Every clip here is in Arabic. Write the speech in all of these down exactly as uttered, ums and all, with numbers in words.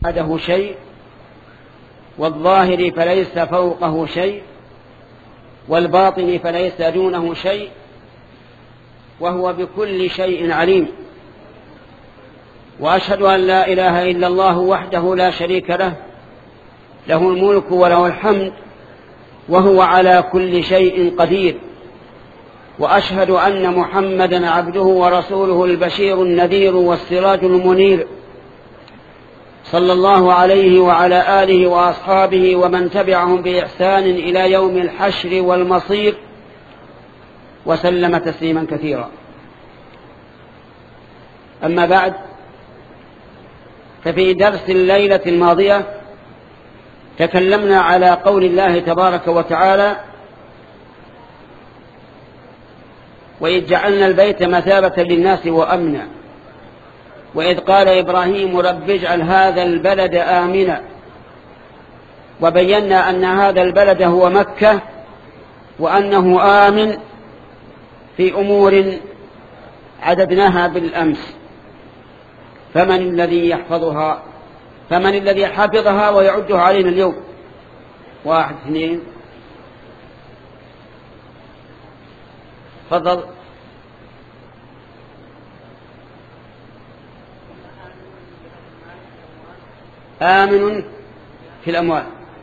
بعده شيء، والظاهر فليس فوقه شيء، والباطن فليس دونه شيء، وهو بكل شيء عليم. وأشهد أن لا إله إلا الله وحده لا شريك له، له الملك وله الحمد وهو على كل شيء قدير. وأشهد أن محمدا عبده ورسوله البشير النذير والسراج المنير، صلى الله عليه وعلى آله وأصحابه ومن تبعهم بإحسان إلى يوم الحشر والمصير، وسلم تسليما كثيرا. أما بعد، ففي درس الليلة الماضية تكلمنا على قول الله تبارك وتعالى: وإذ جعلنا البيت مثابة للناس وأمنا، وإذ قال إبراهيم رب اجعل هذا البلد آمنا. وبينا أن هذا البلد هو مكة، وأنه آمن في أمور عددناها بالأمس. فمن الذي يحفظها فمن الذي حفظها ويعدها علينا اليوم؟ واحد اثنين تفضل. آمن في الأموال،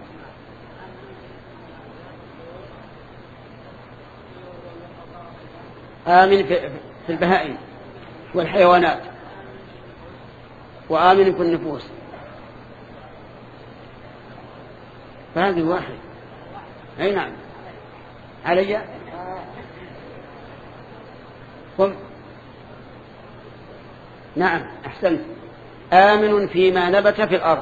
آمن في البهائم والحيوانات، وآمن في النفوس. فهذه واحد. أي نعم. علي قم. نعم أحسنت. آمن فيما نبت في الأرض.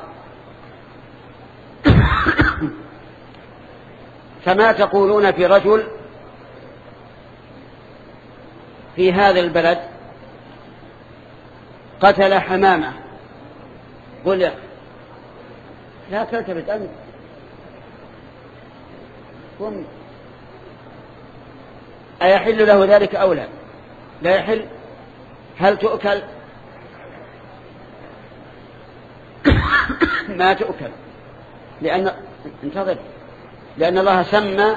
فما تقولون في رجل في هذا البلد قتل حمامة؟ قل لا تلتفت أنت. قم. أيحل له ذلك أو لا؟ لا يحل. هل تؤكل؟ ما تؤكل، لأن انتظر لأن الله سمى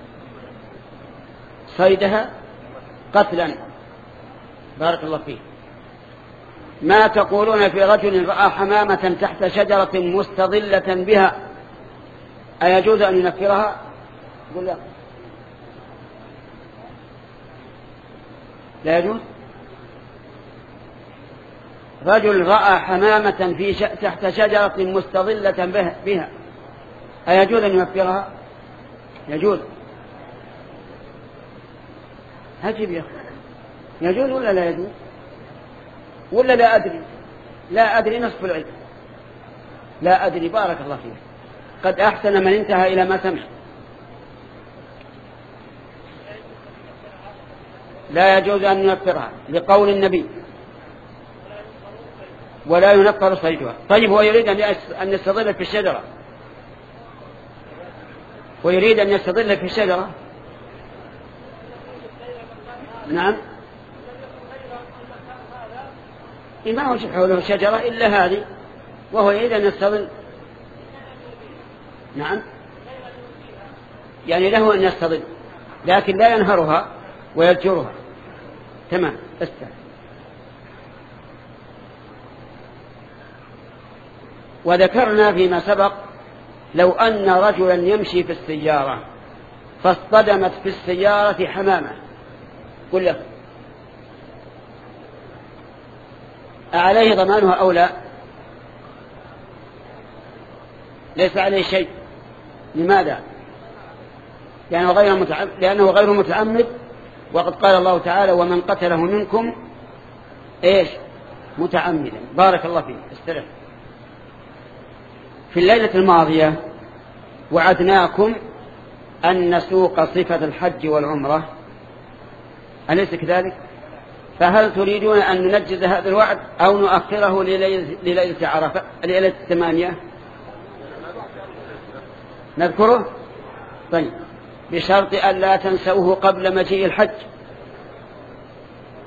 صيدها قتلا. بارك الله فيه. ما تقولون في رجل رأى حمامة تحت شجرة مستظلة بها، أيجوز أن ينفرها؟ قل لا. لا يجوز. رجل رأى حمامة في ش... تحت شجرة مستظلة بها, بها. أيجوز أن ينفرها؟ يجوز. هجب يا أخي. يجوز ولا لا يجوز؟ ولا لا أدري؟ لا أدري نصف العلم. لا أدري. بارك الله فيك. قد أحسن من انتهى إلى ما سمع. لا يجوز أن ينفرها لقول النبي: ولا ينفر صيدها. طيب هو يريد أن يستظل في الشجرة، ويريد أن يستظل في الشجرة. نعم. ما هو حوله شجرة إلا هذه، وهو يريد أن يستظل. نعم. يعني له أن يستظل، لكن لا ينهرها ويزجرها. تمام. استنى. وذكرنا فيما سبق لو أن رجلا يمشي في السيارة فاصطدمت في السيارة حمامة، قل له أعليه ضمانها أو لا؟ ليس عليه شيء. لماذا؟ لأنه غير متعمد. لأنه غير متعمد. وقد قال الله تعالى: ومن قتله منكم إيش؟ متعمدا. بارك الله فيك. استرح. في الليلة الماضية وعدناكم أن نسوق صفة الحج والعمرة، أليس كذلك؟ فهل تريدون أن ننجز هذا الوعد أو نؤخره لليلة عرفة، ليلة الثمانية؟ نذكره؟ طيب، بشرط أن لا تنسوه قبل مجيء الحج.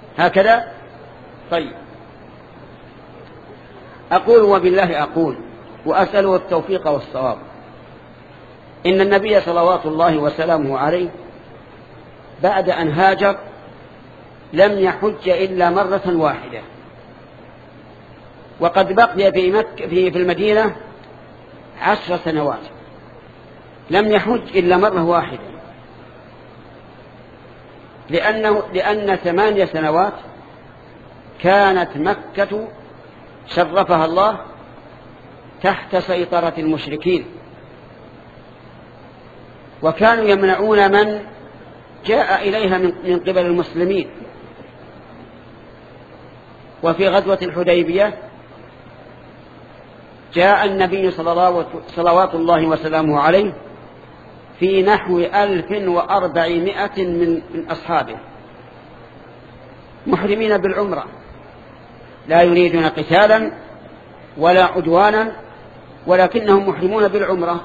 هكذا؟ طيب. أقول وبالله أقول وأسأله التوفيق والصواب. إن النبي صلوات الله وسلامه عليه بعد أن هاجر لم يحج إلا مرة واحدة، وقد بقي في مكة في في المدينة عشر سنوات لم يحج إلا مرة واحدة، لأنه لأن ثمانية سنوات كانت مكة شرفها الله تحت سيطرة المشركين، وكانوا يمنعون من جاء إليها من قبل المسلمين. وفي غزوة الحديبية جاء النبي صلوات الله وسلامه عليه في نحو ألف وأربعمائة من أصحابه محرمين بالعمرة، لا يريدون قتالا ولا عدوانا، ولكنهم محرمون بالعمرة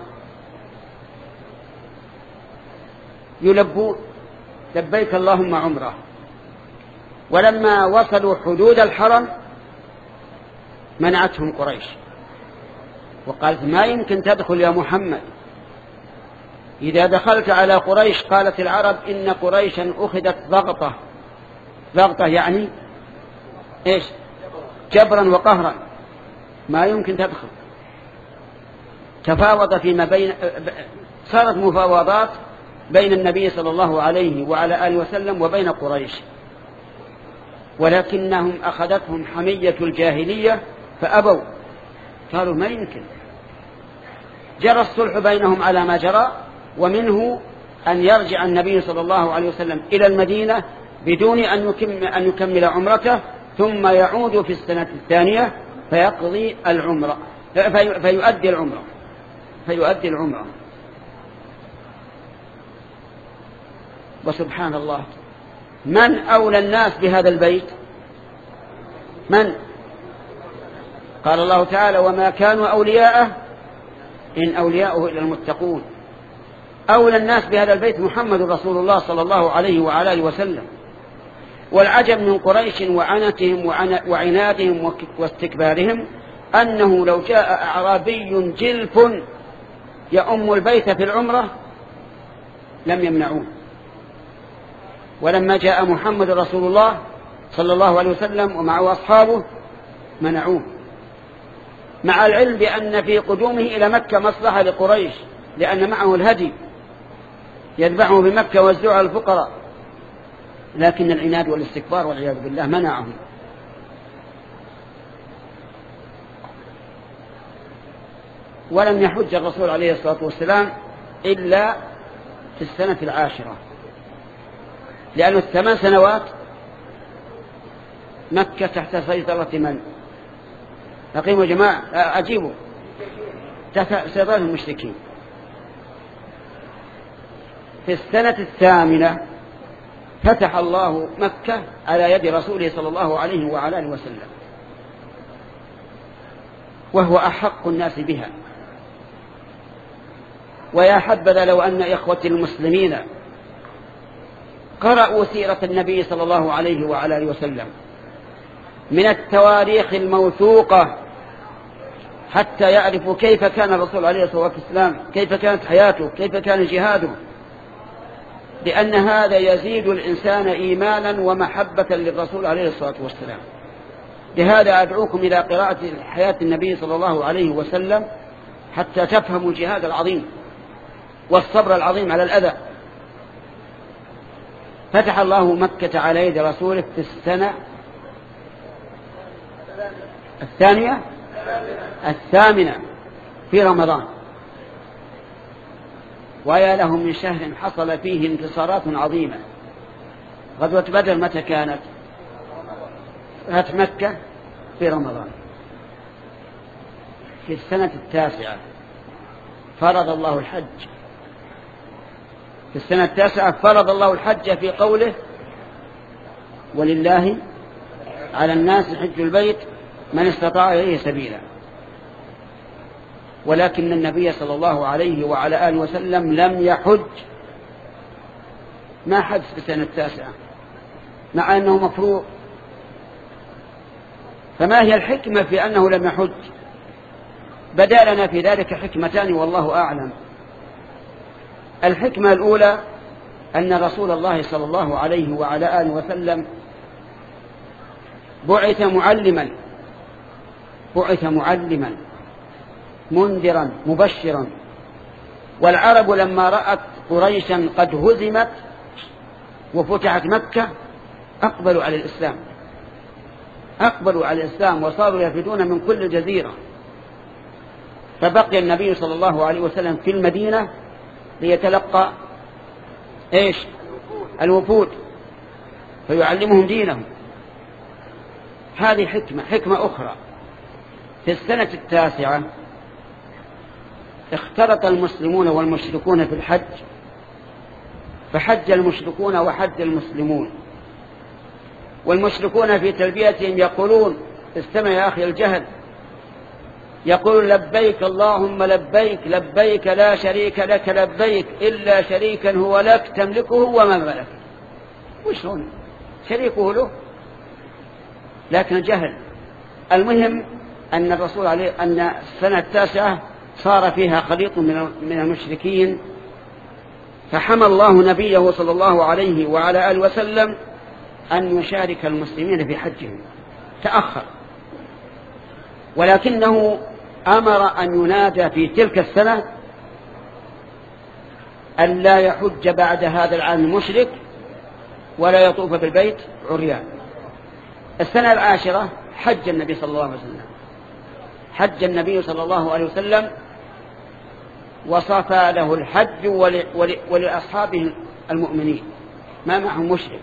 يلبون لبيك اللهم عمره. ولما وصلوا حدود الحرم منعتهم قريش وقالت ما يمكن تدخل يا محمد، إذا دخلت على قريش قالت العرب إن قريشا أخذت ضغطة، ضغطة يعني إيش؟ جبرا وقهرا، ما يمكن تدخل. تفاوض فيما بين، صارت مفاوضات بين النبي صلى الله عليه وعلى آله وسلم وبين قريش، ولكنهم أخذتهم حمية الجاهلية فأبوا، قالوا ما يمكن. جرى الصلح بينهم على ما جرى، ومنه أن يرجع النبي صلى الله عليه وسلم إلى المدينة بدون أن يكمل, أن يكمل عمرته، ثم يعود في السنة الثانية فيقضي العمرة في فيؤدي العمرة فيؤدي العمرة. وسبحان الله، من أولى الناس بهذا البيت؟ من؟ قال الله تعالى وما كانوا أولياءه إن أولياءه إلا المتقون. أولى الناس بهذا البيت محمد رسول الله صلى الله عليه وعلى آله وسلم. والعجب من قريش وعنتهم وعنادهم واستكبارهم أنه لو جاء أعرابي جلف يؤم البيت في العمرة لم يمنعوه، ولما جاء محمد رسول الله صلى الله عليه وسلم ومعه أصحابه منعوه، مع العلم بأن في قدومه إلى مكة مصلحة لقريش، لأن معه الهدي يذبحه بمكة ويوزعه على الفقراء، لكن العناد والاستكبار والعياذ بالله منعهم. ولم يحج الرسول عليه الصلاة والسلام إلا في السنة العاشرة، لأنه الثمان سنوات مكة تحت سيطرة من؟ أقيموا يا جماعة، أجيبوا، تحت سيطرة المشركين. في السنة الثامنة فتح الله مكة على يد رسوله صلى الله عليه وعلى آله وسلم، وهو أحق الناس بها. ويا حبذا لو أن إخوتي المسلمين قرأوا سيرة النبي صلى الله عليه وعلى آله وسلم من التواريخ الموثوقة حتى يعرفوا كيف كان الرسول عليه الصلاة والسلام، كيف كانت حياته، كيف كان جهاده، لأن هذا يزيد الإنسان إيمانا ومحبة للرسول عليه الصلاة والسلام. لهذا أدعوكم إلى قراءة حياة النبي صلى الله عليه وسلم حتى تفهموا الجهاد العظيم والصبر العظيم على الأذى. فتح الله مكة على يد رسوله في السنة الثانية الثامنة في رمضان، ويا له من شهر حصل فيه انتصارات عظيمة. غزوة بدر متى كانت؟ فتح مكة في رمضان. في السنة التاسعة فرض الله الحج، في السنة التاسعة فرض الله الحج في قوله ولله على الناس حج البيت من استطاع إليه سبيلا. ولكن النبي صلى الله عليه وعلى آله وسلم لم يحج، ما حج في السنة التاسعة مع أنه مفروض. فما هي الحكمة في أنه لم يحج؟ بدا لنا في ذلك حكمتان والله أعلم. الحكمة الأولى أن رسول الله صلى الله عليه وعلى آله وسلم بعث معلما بعث معلما منذرا مبشرا. والعرب لما رأت قريشا قد هزمت وفتحت مكة أقبلوا على الإسلام أقبلوا على الإسلام وصاروا يفدون من كل جزيرة. فبقي النبي صلى الله عليه وسلم في المدينة ليتلقى إيش الوفود فيعلمهم دينهم. هذه حكمة. حكمة أخرى، في السنة التاسعة اختلط المسلمون والمشركون في الحج، فحج المشركون وحج المسلمون. والمشركون في تلبيتهم يقولون، استمع يا أخي الجهل، يقول لبيك اللهم لبيك لبيك لا شريك لك لبيك إلا شريكا هو لك تملكه وما ملك. وش هون شريكه له؟ لكن جهل. المهم أن الرسول عليه أن السنة التاسعة صار فيها خليط من المشركين، فحمى الله نبيه صلى الله عليه وعلى آله وسلم أن يشارك المسلمين في حجهم. تأخر، ولكنه أمر أن ينادى في تلك السنة أن لا يحج بعد هذا العام المشرك ولا يطوف بالبيت عريان. السنة العاشرة حج النبي صلى الله عليه وسلم حج النبي صلى الله عليه وسلم وصفى له الحج ولأصحابه المؤمنين ما معهم مشرك.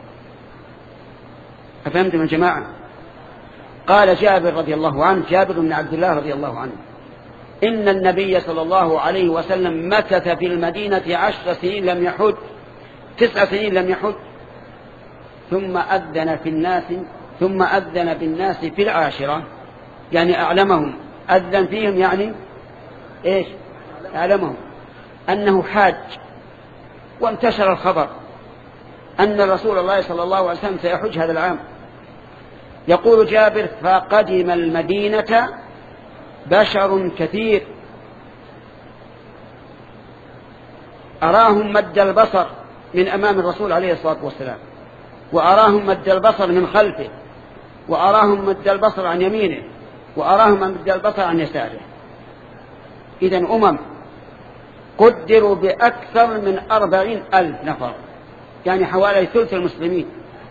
أفهمتم يا جماعة؟ قال جابر رضي الله عنه، جابر بن عبد الله رضي الله عنه، إن النبي صلى الله عليه وسلم مكث في المدينة عشر سنين لم يحج، تسع سنين لم يحج، ثم أذن في الناس ثم أذن بالناس في العاشرة، يعني أعلمهم، أذن فيهم يعني إيش؟ أعلمهم أنه حاج. وانتشر الخبر أن رسول الله صلى الله عليه وسلم سيحج هذا العام. يقول جابر فقدم المدينة بشر كثير أراهم مد البصر من أمام الرسول عليه الصلاة والسلام، وأراهم مد البصر من خلفه، وأراهم مد البصر عن يمينه، وأراهم مد البصر عن يساره. إذن أمم قدروا بأكثر من أربعين ألف نفر، يعني حوالي ثلث المسلمين.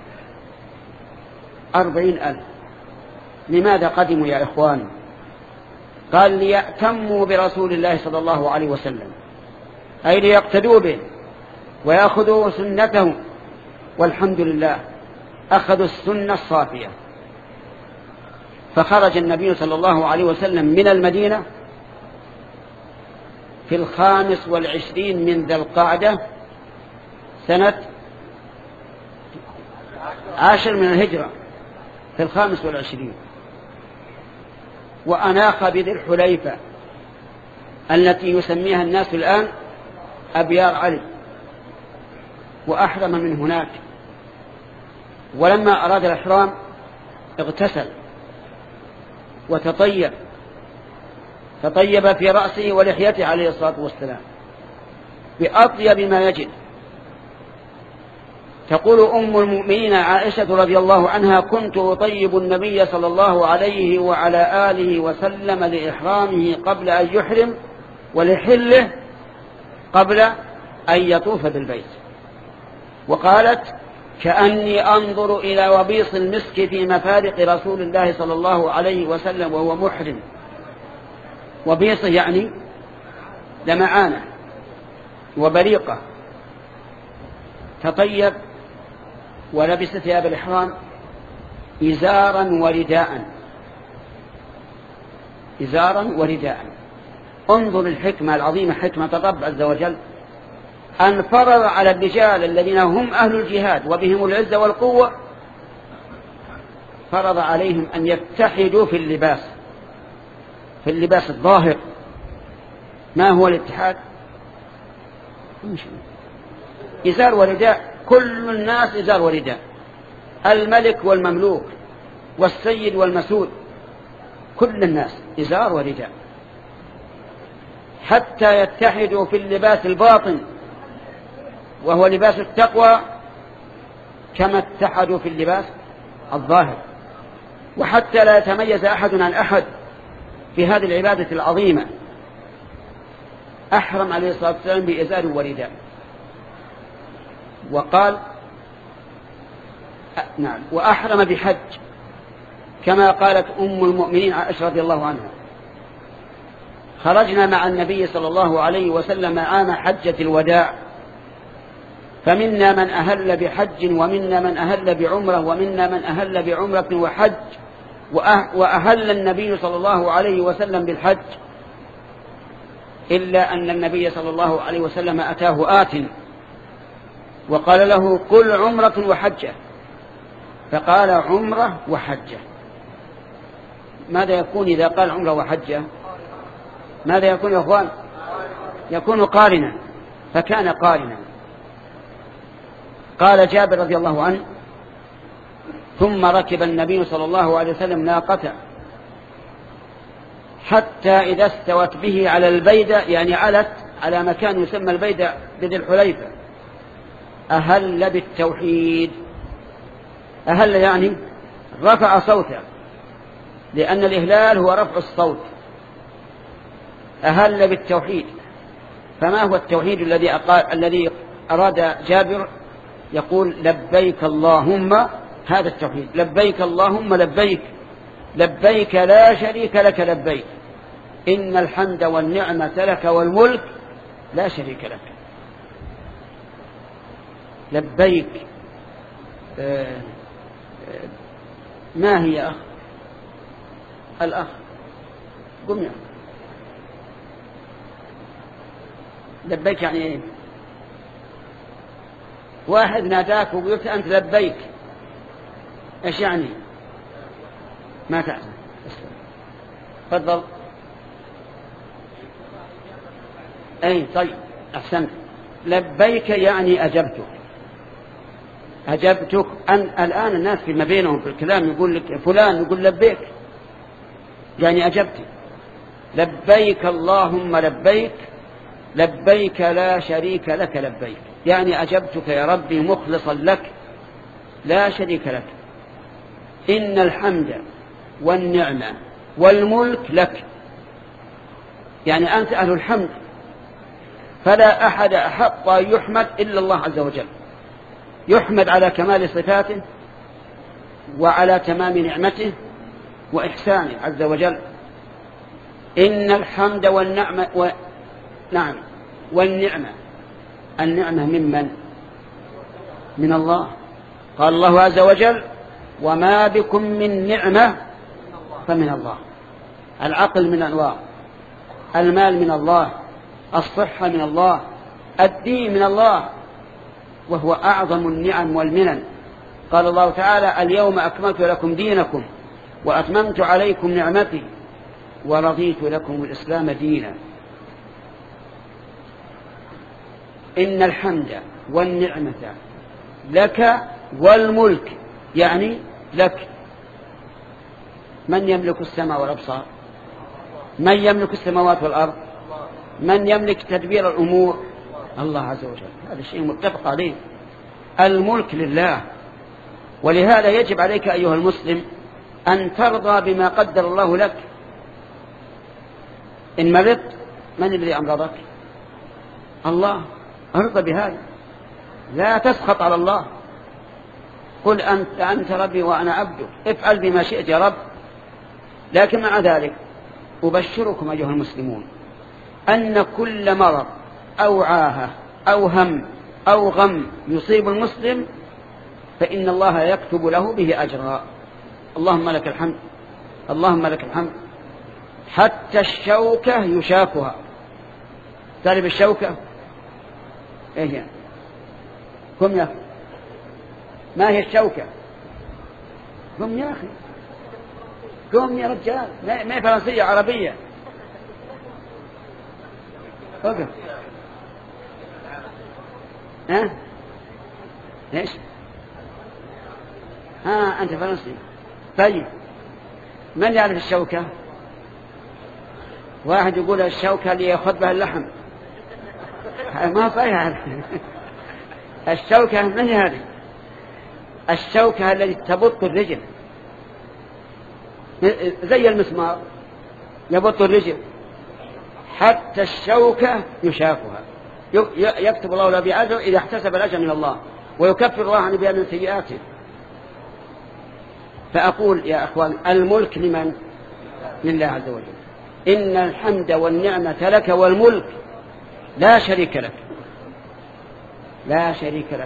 أربعين ألف. لماذا قدموا يا إخوان؟ قال ليأتموا برسول الله صلى الله عليه وسلم، أي ليقتدوا به ويأخذوا سنته. والحمد لله أخذوا السنة الصافية. فخرج النبي صلى الله عليه وسلم من المدينة في الخامس والعشرين من ذي القعدة سنة عاشر من الهجرة، في الخامس والعشرين، وأناخ بذي الحليفة التي يسميها الناس الآن أبيار علي، وأحرم من هناك. ولما أراد الإحرام اغتسل وتطيب، تطيب في رأسه ولحيته عليه الصلاة والسلام بأطيب ما يجد. تقول أم المؤمنين عائشة رضي الله عنها كنت أطيب النبي صلى الله عليه وعلى آله وسلم لإحرامه قبل أن يحرم ولحله قبل أن يطوف بالبيت. وقالت كأني أنظر إلى وبيص المسك في مفارق رسول الله صلى الله عليه وسلم وهو محرم. وبيصه يعني لمعانة وبريقة. تطيب ولبس ثياب الإحرام إزارا ورداء، إزارا ورداء. انظر الحكمة العظيمة، حكمة الرب عز وجل، أن فرض على الرجال الذين هم أهل الجهاد وبهم العزة والقوة، فرض عليهم أن يتحدوا في اللباس، في اللباس الظاهر. ما هو الاتحاد؟ إزار ورداء. كل الناس إزار ورداء، الملك والمملوك والسيد والمسود، كل الناس إزار ورداء. حتى يتحدوا في اللباس الباطن وهو لباس التقوى كما اتحدوا في اللباس الظاهر، وحتى لا يتميز أحد عن أحد في هذه العبادة العظيمة. أحرم عليه الصلاة والسلام بإزار ورداء، وقال نعم وأحرم بحج كما قالت أم المؤمنين عائشة رضي الله عنها: خرجنا مع النبي صلى الله عليه وسلم عام حجة الوداع، فمنا من أهل بحج ومنا من أهل بعمرة ومنا من أهل بعمرة وحج، وأهل النبي صلى الله عليه وسلم بالحج، إلا أن النبي صلى الله عليه وسلم أتاه آت وقال له: قل عمرة وحجة، فقال: عمرة وحجة. ماذا يكون إذا قال عمرة وحجة؟ ماذا يكون يا أخوان؟ يكون قارنا، فكان قارنا. قال جابر رضي الله عنه: ثم ركب النبي صلى الله عليه وسلم ناقته حتى إذا استوت به على البيدة، يعني علت على مكان يسمى البيدة بذي الحليفة، أهل بالتوحيد. أهل يعني رفع صوته، لأن الإهلال هو رفع الصوت. أهل بالتوحيد. فما هو التوحيد الذي الذي أراد جابر؟ يقول: لبيك اللهم، هذا التوحيد، لبيك اللهم لبيك، لبيك لا شريك لك لبيك، إن الحمد والنعمة لك والملك لا شريك لك. لبيك آه آه ما هي أخ الأخ قم يا لبيك يعني إيه؟ واحد ناداك وقلت أنت لبيك، إيش يعني؟ ما تعرف. تفضل. أي طيب أحسنت. لبيك يعني أجبتك، أجبتك. أن الآن الناس فيما بينهم في الكلام يقول لك فلان، يقول لبيك يعني أجبتك. لبيك اللهم لبيك، لبيك لا شريك لك لبيك، يعني أجبتك يا ربي مخلصا لك لا شريك لك. إن الحمد والنعمة والملك لك، يعني أنت أهل الحمد، فلا أحد أحق أن يحمد إلا الله عز وجل. يحمد على كمال صفاته وعلى تمام نعمته وإحسانه عز وجل. إن الحمد والنعمة و... نعم والنعمة. النعمة ممن؟ من الله. قال الله عز وجل: وما بكم من نعمة فمن الله. العقل من الله، المال من الله، الصحة من الله، الدين من الله، وهو أعظم النعم والمنن. قال الله تعالى: اليوم أكملت لكم دينكم وأتممت عليكم نعمتي ورضيت لكم الإسلام دينا. إن الحمد والنعمة لك والملك، يعني لك. من يملك السماء والأبصار؟ من يملك السماوات والأرض؟ من يملك تدبير الأمور؟ الله عز وجل. هذا شيء متفق عليه. الملك لله. ولهذا يجب عليك أيها المسلم أن ترضى بما قدر الله لك. إن مرضت من الذي أمرضك؟ الله. ارضى بهذا، لا تسخط على الله. قل أنت, أنت ربي وأنا عبدك، افعل بما شئت يا رب. لكن مع ذلك أبشركم أيها المسلمون أن كل مرض أو عاهة أو هم أو غم يصيب المسلم فإن الله يكتب له به أجرا. اللهم لك الحمد، اللهم لك الحمد. حتى الشوكة يشاكها. تعرف الشوكة؟ إيه هي؟ قم يا أخي. ما هي الشوكة؟ قم يا أخي، قم يا رجال. ما هي فرنسية، عربية. وقف. ها؟ إيش؟ ها أنت فرنسي. طيب من يعرف الشوكة؟ واحد يقول الشوكة اللي يأخذ بها اللحم، ما صحيح. الشوكة من هذه؟ الشوكة التي تبط الرجل زي المسمار يبط الرجل، حتى الشوكة يشافها، يكتب الله له بأجر إذا احتسب الأجر من الله، ويكفر الله عنه بها من سيئاته. فأقول يا أخوان الملك لمن؟ لله عز وجل. إن الحمد والنعمة لك والملك لا شريك لك، لا شريك لك.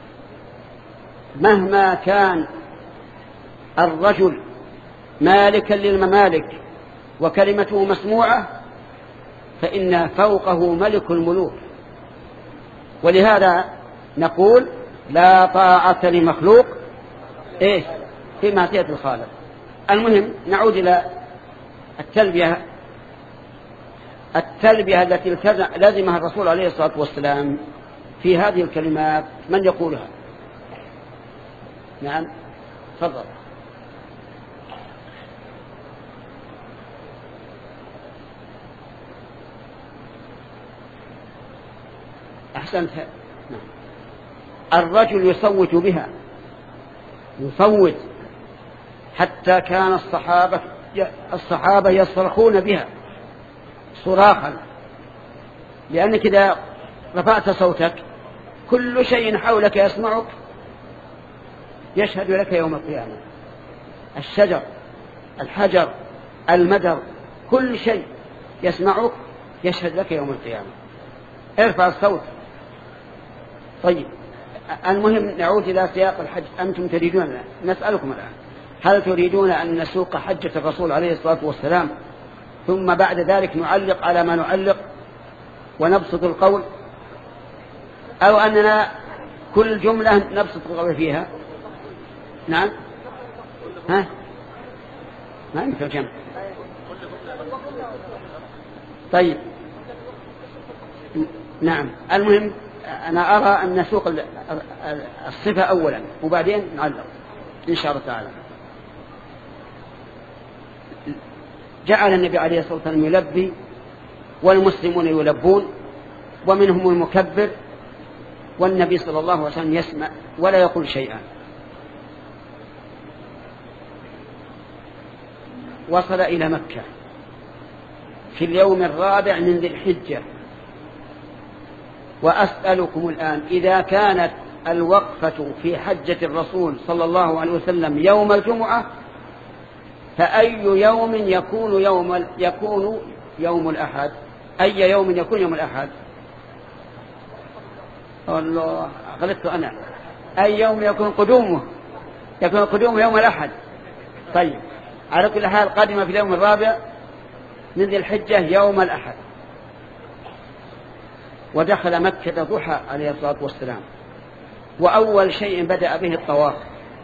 مهما كان الرجل مالكا للممالك وكلمته مسموعة فإن فوقه ملك الملوك. ولهذا نقول لا طاعة لمخلوق إيه في معصية الخالق. المهم نعود إلى التلبية التلبية التي لزمها الرسول عليه الصلاة والسلام في هذه الكلمات. من يقولها؟ نعم تفضل. أحسنت. نعم. الرجل يصوت بها، يصوت حتى كان الصحابة الصحابة يصرخون بها صراخا، لأنك إذا رفعت صوتك كل شيء حولك يسمعك يشهد لك يوم القيامة. الشجر، الحجر، المدر، كل شيء يسمعك يشهد لك يوم القيامة. ارفع الصوت. طيب المهم نعود إلى سياق الحج. أنتم تريدون، نسألكم الآن، هل تريدون أن نسوق حجة الرسول عليه الصلاة والسلام ثم بعد ذلك نعلق على ما نعلق ونبسط القول، أو أننا كل جملة نبسط القول فيها؟ نعم. ها ما يمكن جمع. طيب نعم. المهم أنا أرى أن نسوق الصفة أولا وبعدين نعلق إن شاء الله تعالى. جعل النبي عليه الصلاة والسلام يلبي والمسلمون يلبون ومنهم المكبر، والنبي صلى الله عليه وسلم يسمع ولا يقول شيئا. وصل إلى مكة في اليوم الرابع من ذي الحجة. وأسألكم الآن، إذا كانت الوقفة في حجة الرسول صلى الله عليه وسلم يوم الجمعة فأي يوم يكون يوم يكون يوم الأحد؟ أي يوم يكون يوم الأحد؟ الله غلطت أنا. أي يوم يكون قدومه؟ يكون قدومه يوم الأحد. طيب على كل حال قدم في اليوم الرابع من ذي الحجة يوم الأحد، ودخل مكة ضحى عليه الصلاة والسلام. وأول شيء بدأ به الطواف.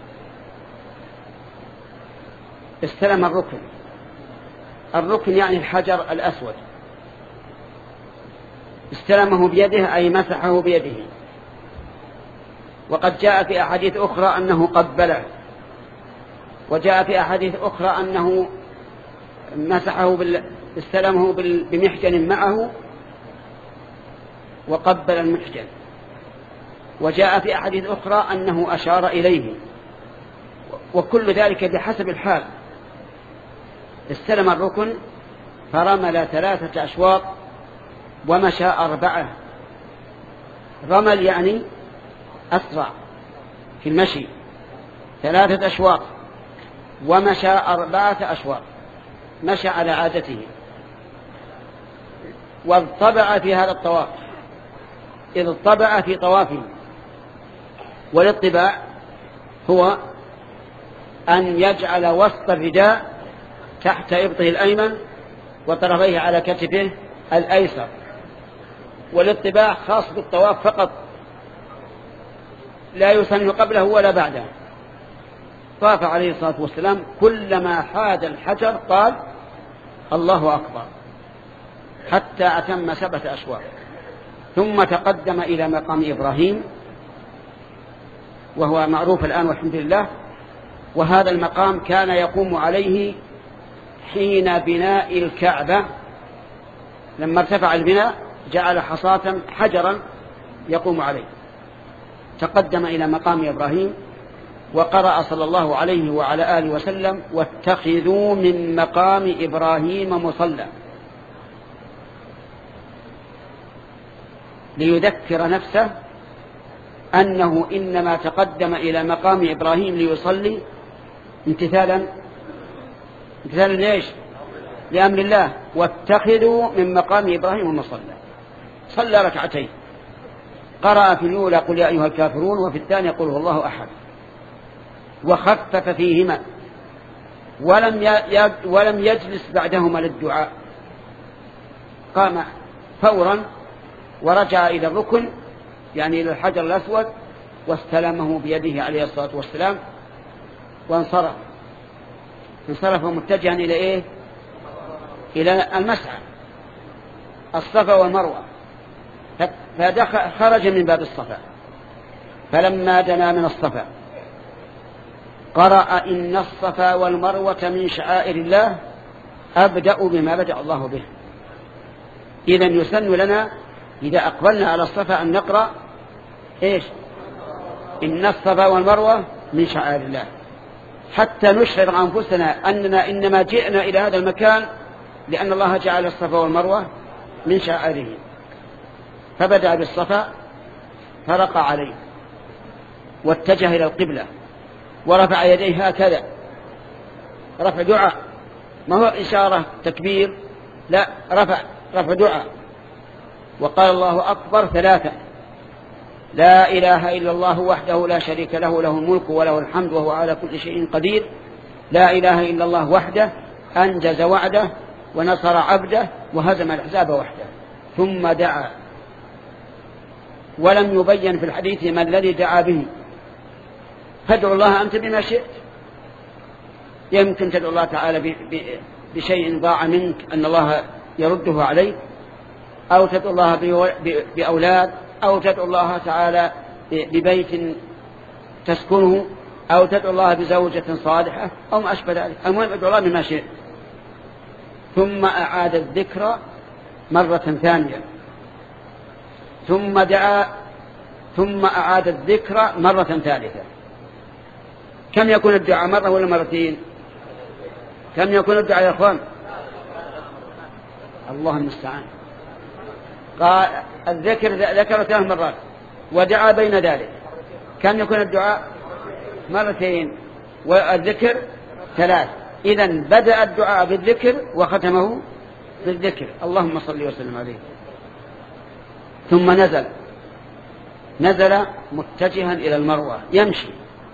استلم الركن. الركن يعني الحجر الأسود. استلمه بيده أي مسحه بيده. وقد جاء في أحاديث أخرى أنه قبله، وجاء في أحاديث أخرى أنه مسحه بال... استلمه بال... بمحجن معه وقبل المحجن. وجاء في أحاديث أخرى أنه أشار إليه، وكل ذلك بحسب الحال. استلم الركن فرمل ثلاثة أشواط ومشى أربعة. رمل يعني أسرع في المشي، ثلاثة أشواط، ومشى أربعة أشواط، مشى على عادته. واضطبع في هذا الطواف، إذ اضطبع في طوافه. والاطباع هو أن يجعل وسط الرداء تحت إبطه الأيمن وطرفيه على كتفه الأيسر. والاطباع خاص بالطواف فقط، لا يسن قبله ولا بعده. طاف عليه الصلاة والسلام، كلما حاد الحجر قال الله أكبر حتى أتم سبعة أشواط، ثم تقدم إلى مقام إبراهيم وهو معروف الآن والحمد لله. وهذا المقام كان يقوم عليه حين بناء الكعبة لما ارتفع البناء جعل حصاة حجرا يقوم عليه. تقدم إلى مقام إبراهيم وقرأ صلى الله عليه وعلى آله وسلم: واتخذوا من مقام إبراهيم مصلى، ليذكر نفسه أنه إنما تقدم إلى مقام إبراهيم ليصلي امتثالا امتثالا ليش؟ لأمر الله. واتخذوا من مقام إبراهيم مصلى، صلى ركعتين، قرأ في الأولى قل يا أيها الكافرون، وفي الثانية قل هو الله أحد، وخفف فيهما، ولم ولم يجلس بعدهما للدعاء، قام فورا ورجع إلى الركن يعني إلى الحجر الأسود واستلمه بيده عليه الصلاة والسلام وانصرف انصرف متجها إلى إيه؟ إلى المسعى الصفا والمروة. فخرج من باب الصفا، فلما دنا من الصفا قرأ إن الصفا والمروة من شعائر الله أبدأ بما بدأ الله به. إذن يسن لنا إذا أقبلنا على الصفا أن نقرأ إيش؟ إن الصفا والمروة من شعائر الله، حتى نشعر أنفسنا أننا إنما جئنا إلى هذا المكان لأن الله جعل الصفا والمروة من شعائره. فبدأ بالصفا فرقى عليه واتجه إلى القبلة ورفع يديه هكذا رفع دعاء، ما هو إشارة تكبير، لا، رفع رفع دعاء، وقال الله أكبر ثلاثة: لا إله إلا الله وحده لا شريك له، له الملك وله الحمد وهو على كل شيء قدير. لا إله إلا الله وحده أنجز وعده ونصر عبده وهزم الأحزاب وحده. ثم دعا، ولم يبين في الحديث ما الذي دعا به. فادعوا الله أنت بما شئت، يمكن تدعو الله تعالى بشيء ضاع منك أن الله يرده عليك، أو تدعو الله بأولاد، أو تدعو الله تعالى ببيت تسكنه، أو تدعو الله بزوجة صالحة، أو ما أشبه ذلك. المهم ادعو الله بما شئت. ثم أعاد الذكر مرة ثانية، ثم دعا، ثم أعاد الذكر مرة ثالثة. كم يكون الدعاء؟ مرة ولا مرتين؟ كم يكون الدعاء يا أخوان؟ الله المستعان. قال الذكر ذكر ثلاث مرات ودعا بين ذلك. كم يكون الدعاء؟ مرتين، والذكر ثلاث. إذن بدأ الدعاء بالذكر وختمه بالذكر. اللهم صل وسلم عليه. ثم نزل نزل متجها إلى المروة يمشي.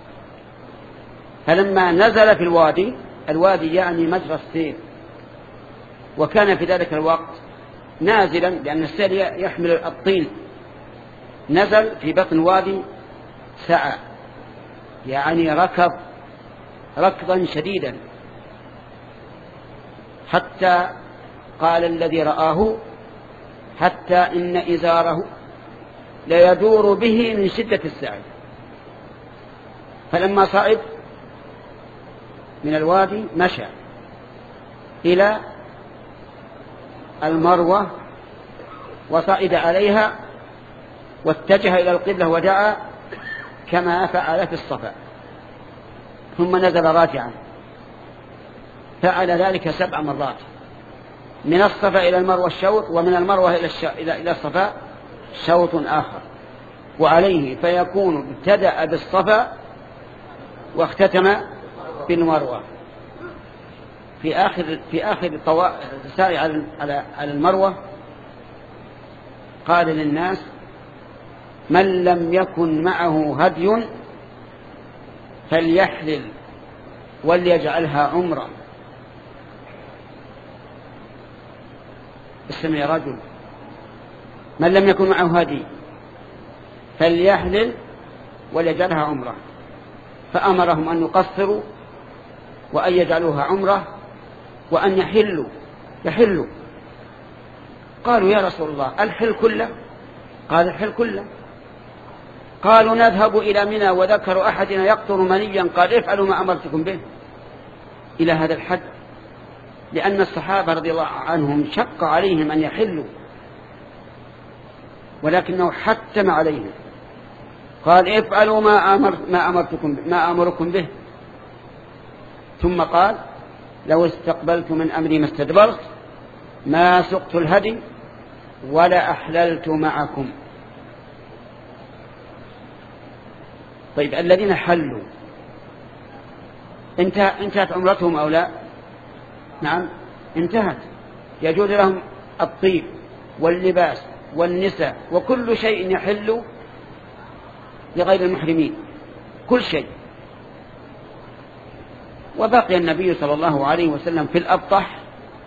فلما نزل في الوادي، الوادي يعني مجرى السيل، وكان في ذلك الوقت نازلا لأن السيل يحمل الطين، نزل في بطن وادي سعى، يعني ركض ركضا شديدا، حتى قال الذي رآه حتى إن إزاره ليدور به من شدة السعي. فلما صعد من الوادي مشى إلى المروة وصعد عليها واتجه إلى القبلة ودعا كما فعل في الصفا، ثم نزل راجعا، فعل ذلك سبع مرات، من الصفا إلى المروة الشوط، ومن المروة إلى, الش... إلى... إلى الصفا شوط آخر. وعليه فيكون ابتدأ بالصفا واختتم بالمروة. في آخر في آخر السعي على على المروة قال للناس: من لم يكن معه هدي فليحلل وليجعلها عمرة. اسمع يا رجل، من لم يكن معه هدي فليحلل وليجعلها عمرة. فأمرهم أن يقصروا وأن يجعلوها عمرة وأن يحلوا يحلوا قالوا: يا رسول الله الحل كله؟ قال: الحل كله. قالوا: نذهب إلى منى وذكر أحدنا يقطر منيا، قال: افعلوا ما أمرتكم به. إلى هذا الحد لأن الصحابة رضي الله عنهم شق عليهم أن يحلوا، ولكنه حتم عليهم قال افعلوا ما أمر ما أمرتكم ما أمركم به، ثم قال لو استقبلت من أمري ما استدبرت ما سقت الهدي ولا أحللت معكم. طيب الذين حلوا انتهت عمرتهم أو لا؟ نعم انتهت، يجوز لهم الطيب واللباس والنساء وكل شيء يحل لغير المحرمين، كل شيء. وبقي النبي صلى الله عليه وسلم في الأبطح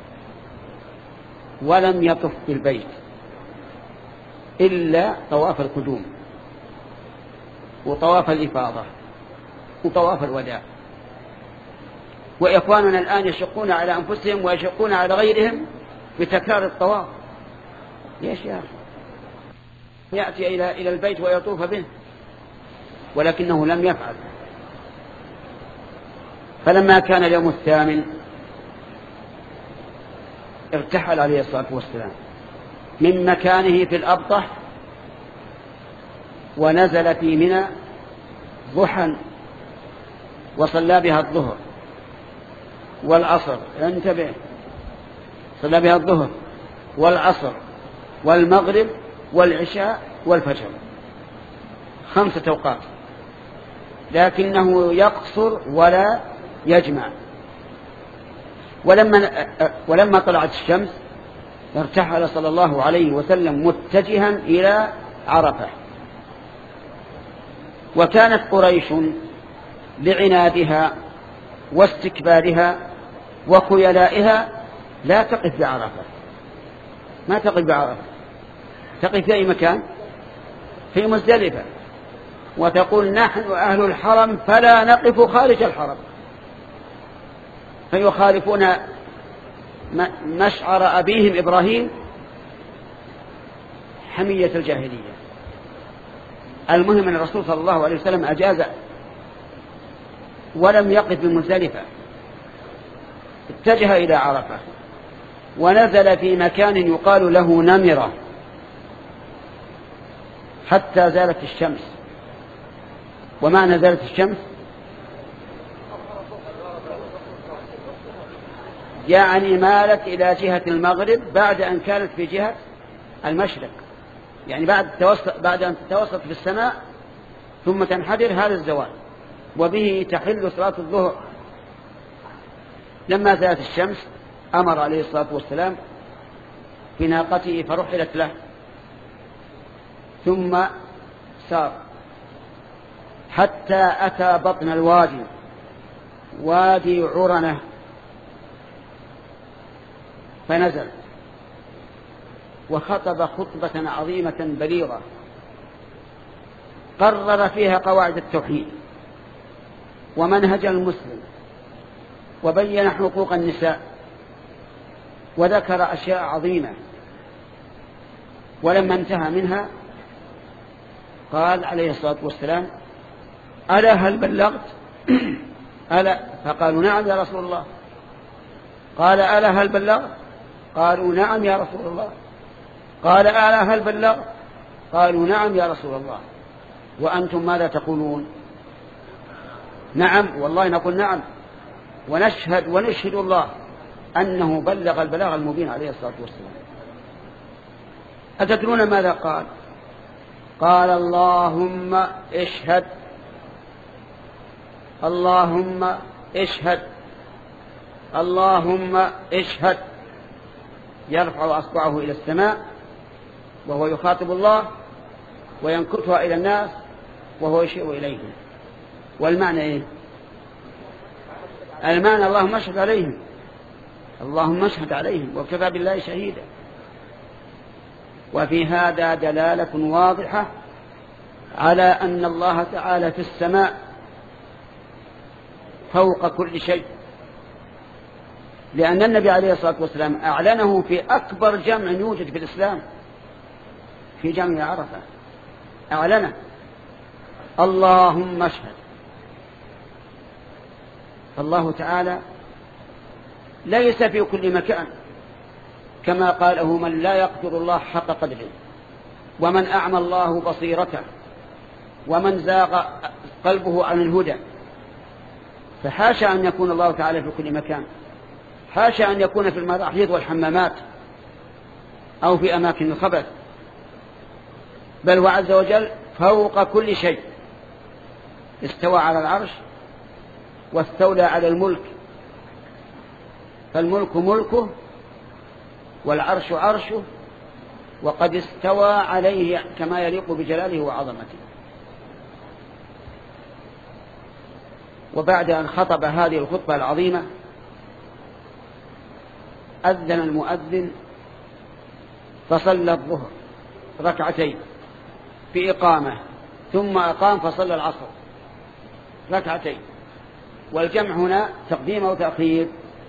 ولم يطف بالبيت إلا طواف القدوم وطواف الإفاضة وطواف الوداع. وإخواننا الآن يشقون على أنفسهم ويشقون على غيرهم بتكرار الطواف. ليش يا أخي؟ يأتي إلى إلى البيت ويطوف به، ولكنه لم يفعل. فلما كان اليوم الثامن ارتحل عليه الصلاة والسلام من مكانه في الأبطح ونزل في منى ضحى وصلى بها الظهر والعصر. انتبه، صلى بها الظهر والعصر والمغرب والعشاء والفجر، خمسة أوقات، لكنه يقصر ولا يجمع. ولما ولما طلعت الشمس ارتحل صلى الله عليه وسلم متجها إلى عرفة. وكانت قريش لعنادها واستكبارها وخيلائها لا تقف بعرفة، ما تقف بعرفة، تقف في أي مكان؟ في مزدلفة، وتقول نحن أهل الحرم فلا نقف خارج الحرم، فيخالفون مشعر أبيهم إبراهيم حمية الجاهلية. المهم أن الرسول صلى الله عليه وسلم أجاز ولم يقف بمزدلفة، اتجه إلى عرفة ونزل في مكان يقال له نمرة حتى زالت الشمس. ومعنى زالت الشمس يعني مالت إلى جهة المغرب بعد أن كانت في جهة المشرق، يعني بعد بعد أن تتوسط في السماء ثم تنحدر هذا الزوال، وبه تحل صلاة الظهر. لما زالت الشمس أمر عليه الصلاة والسلام بناقته فرحلت له، ثم سار حتى أتى بطن الوادي، وادي عرنة، فنزل وخطب خطبة عظيمة بليغة قرر فيها قواعد التوحيد ومنهج المسلم، وبين حقوق النساء، وذكر أشياء عظيمة. ولما انتهى منها قال عليه الصلاة والسلام ألا هل بلغت؟ ألا؟ فقالوا نعم يا رسول الله. قال ألا هل بلغت؟ قالوا نعم يا رسول الله. قال ألا هل بلغت؟ قالوا نعم يا رسول الله. وأنتم ماذا تقولون؟ نعم والله نقول نعم، ونشهد ونشهد الله أنه بلغ البلاغ المبين عليه الصلاة والسلام. أتدرون ماذا قال؟ قال اللهم اشهد، اللهم اشهد، اللهم اشهد. يرفع أصبعه إلى السماء وهو يخاطب الله، وينكتها إلى الناس وهو يشير إليهم. والمعنى إيه؟ المعنى اللهم اشهد عليهم، اللهم اشهد عليهم وكفى بالله شهيدا. وفي هذا دلالة واضحة على أن الله تعالى في السماء فوق كل شيء، لأن النبي عليه الصلاة والسلام أعلنه في أكبر جمع يوجد في الإسلام، في جمع عرفة أعلنه اللهم اشهد. فالله تعالى ليس في كل مكان، كما قاله من لا يقدر الله حق قدره، ومن أعمى الله بصيرته، ومن زاغ قلبه عن الهدى. فحاشا أن يكون الله تعالى في كل مكان، حاشا أن يكون في المراحيض والحمامات أو في أماكن الخبث، بل هو عز وجل فوق كل شيء، استوى على العرش واستولى على الملك، فالملك ملكه والعرش عرشه، وقد استوى عليه كما يليق بجلاله وعظمته. وبعد أن خطب هذه الخطبة العظيمة أذن المؤذن فصلى الظهر ركعتين في إقامة، ثم أقام فصلى العصر ركعتين. والجمع هنا تقديم أو تأخير؟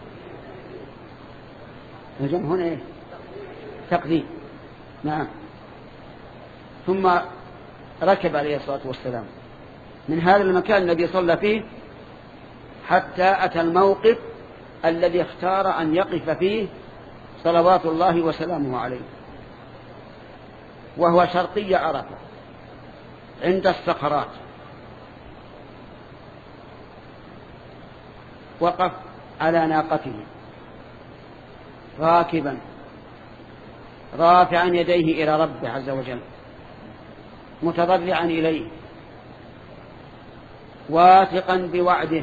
الجمع هنا إيه؟ تقديم. نعم. ثم ركب عليه الصلاة والسلام من هذا المكان الذي صلى فيه حتى أتى الموقف الذي اختار أن يقف فيه صلوات الله وسلامه عليه، وهو شرقي عرفة عند الصخرات. وقف على ناقته راكبا رافعا يديه إلى ربه عز وجل، متضرعا إليه، واثقا بوعده.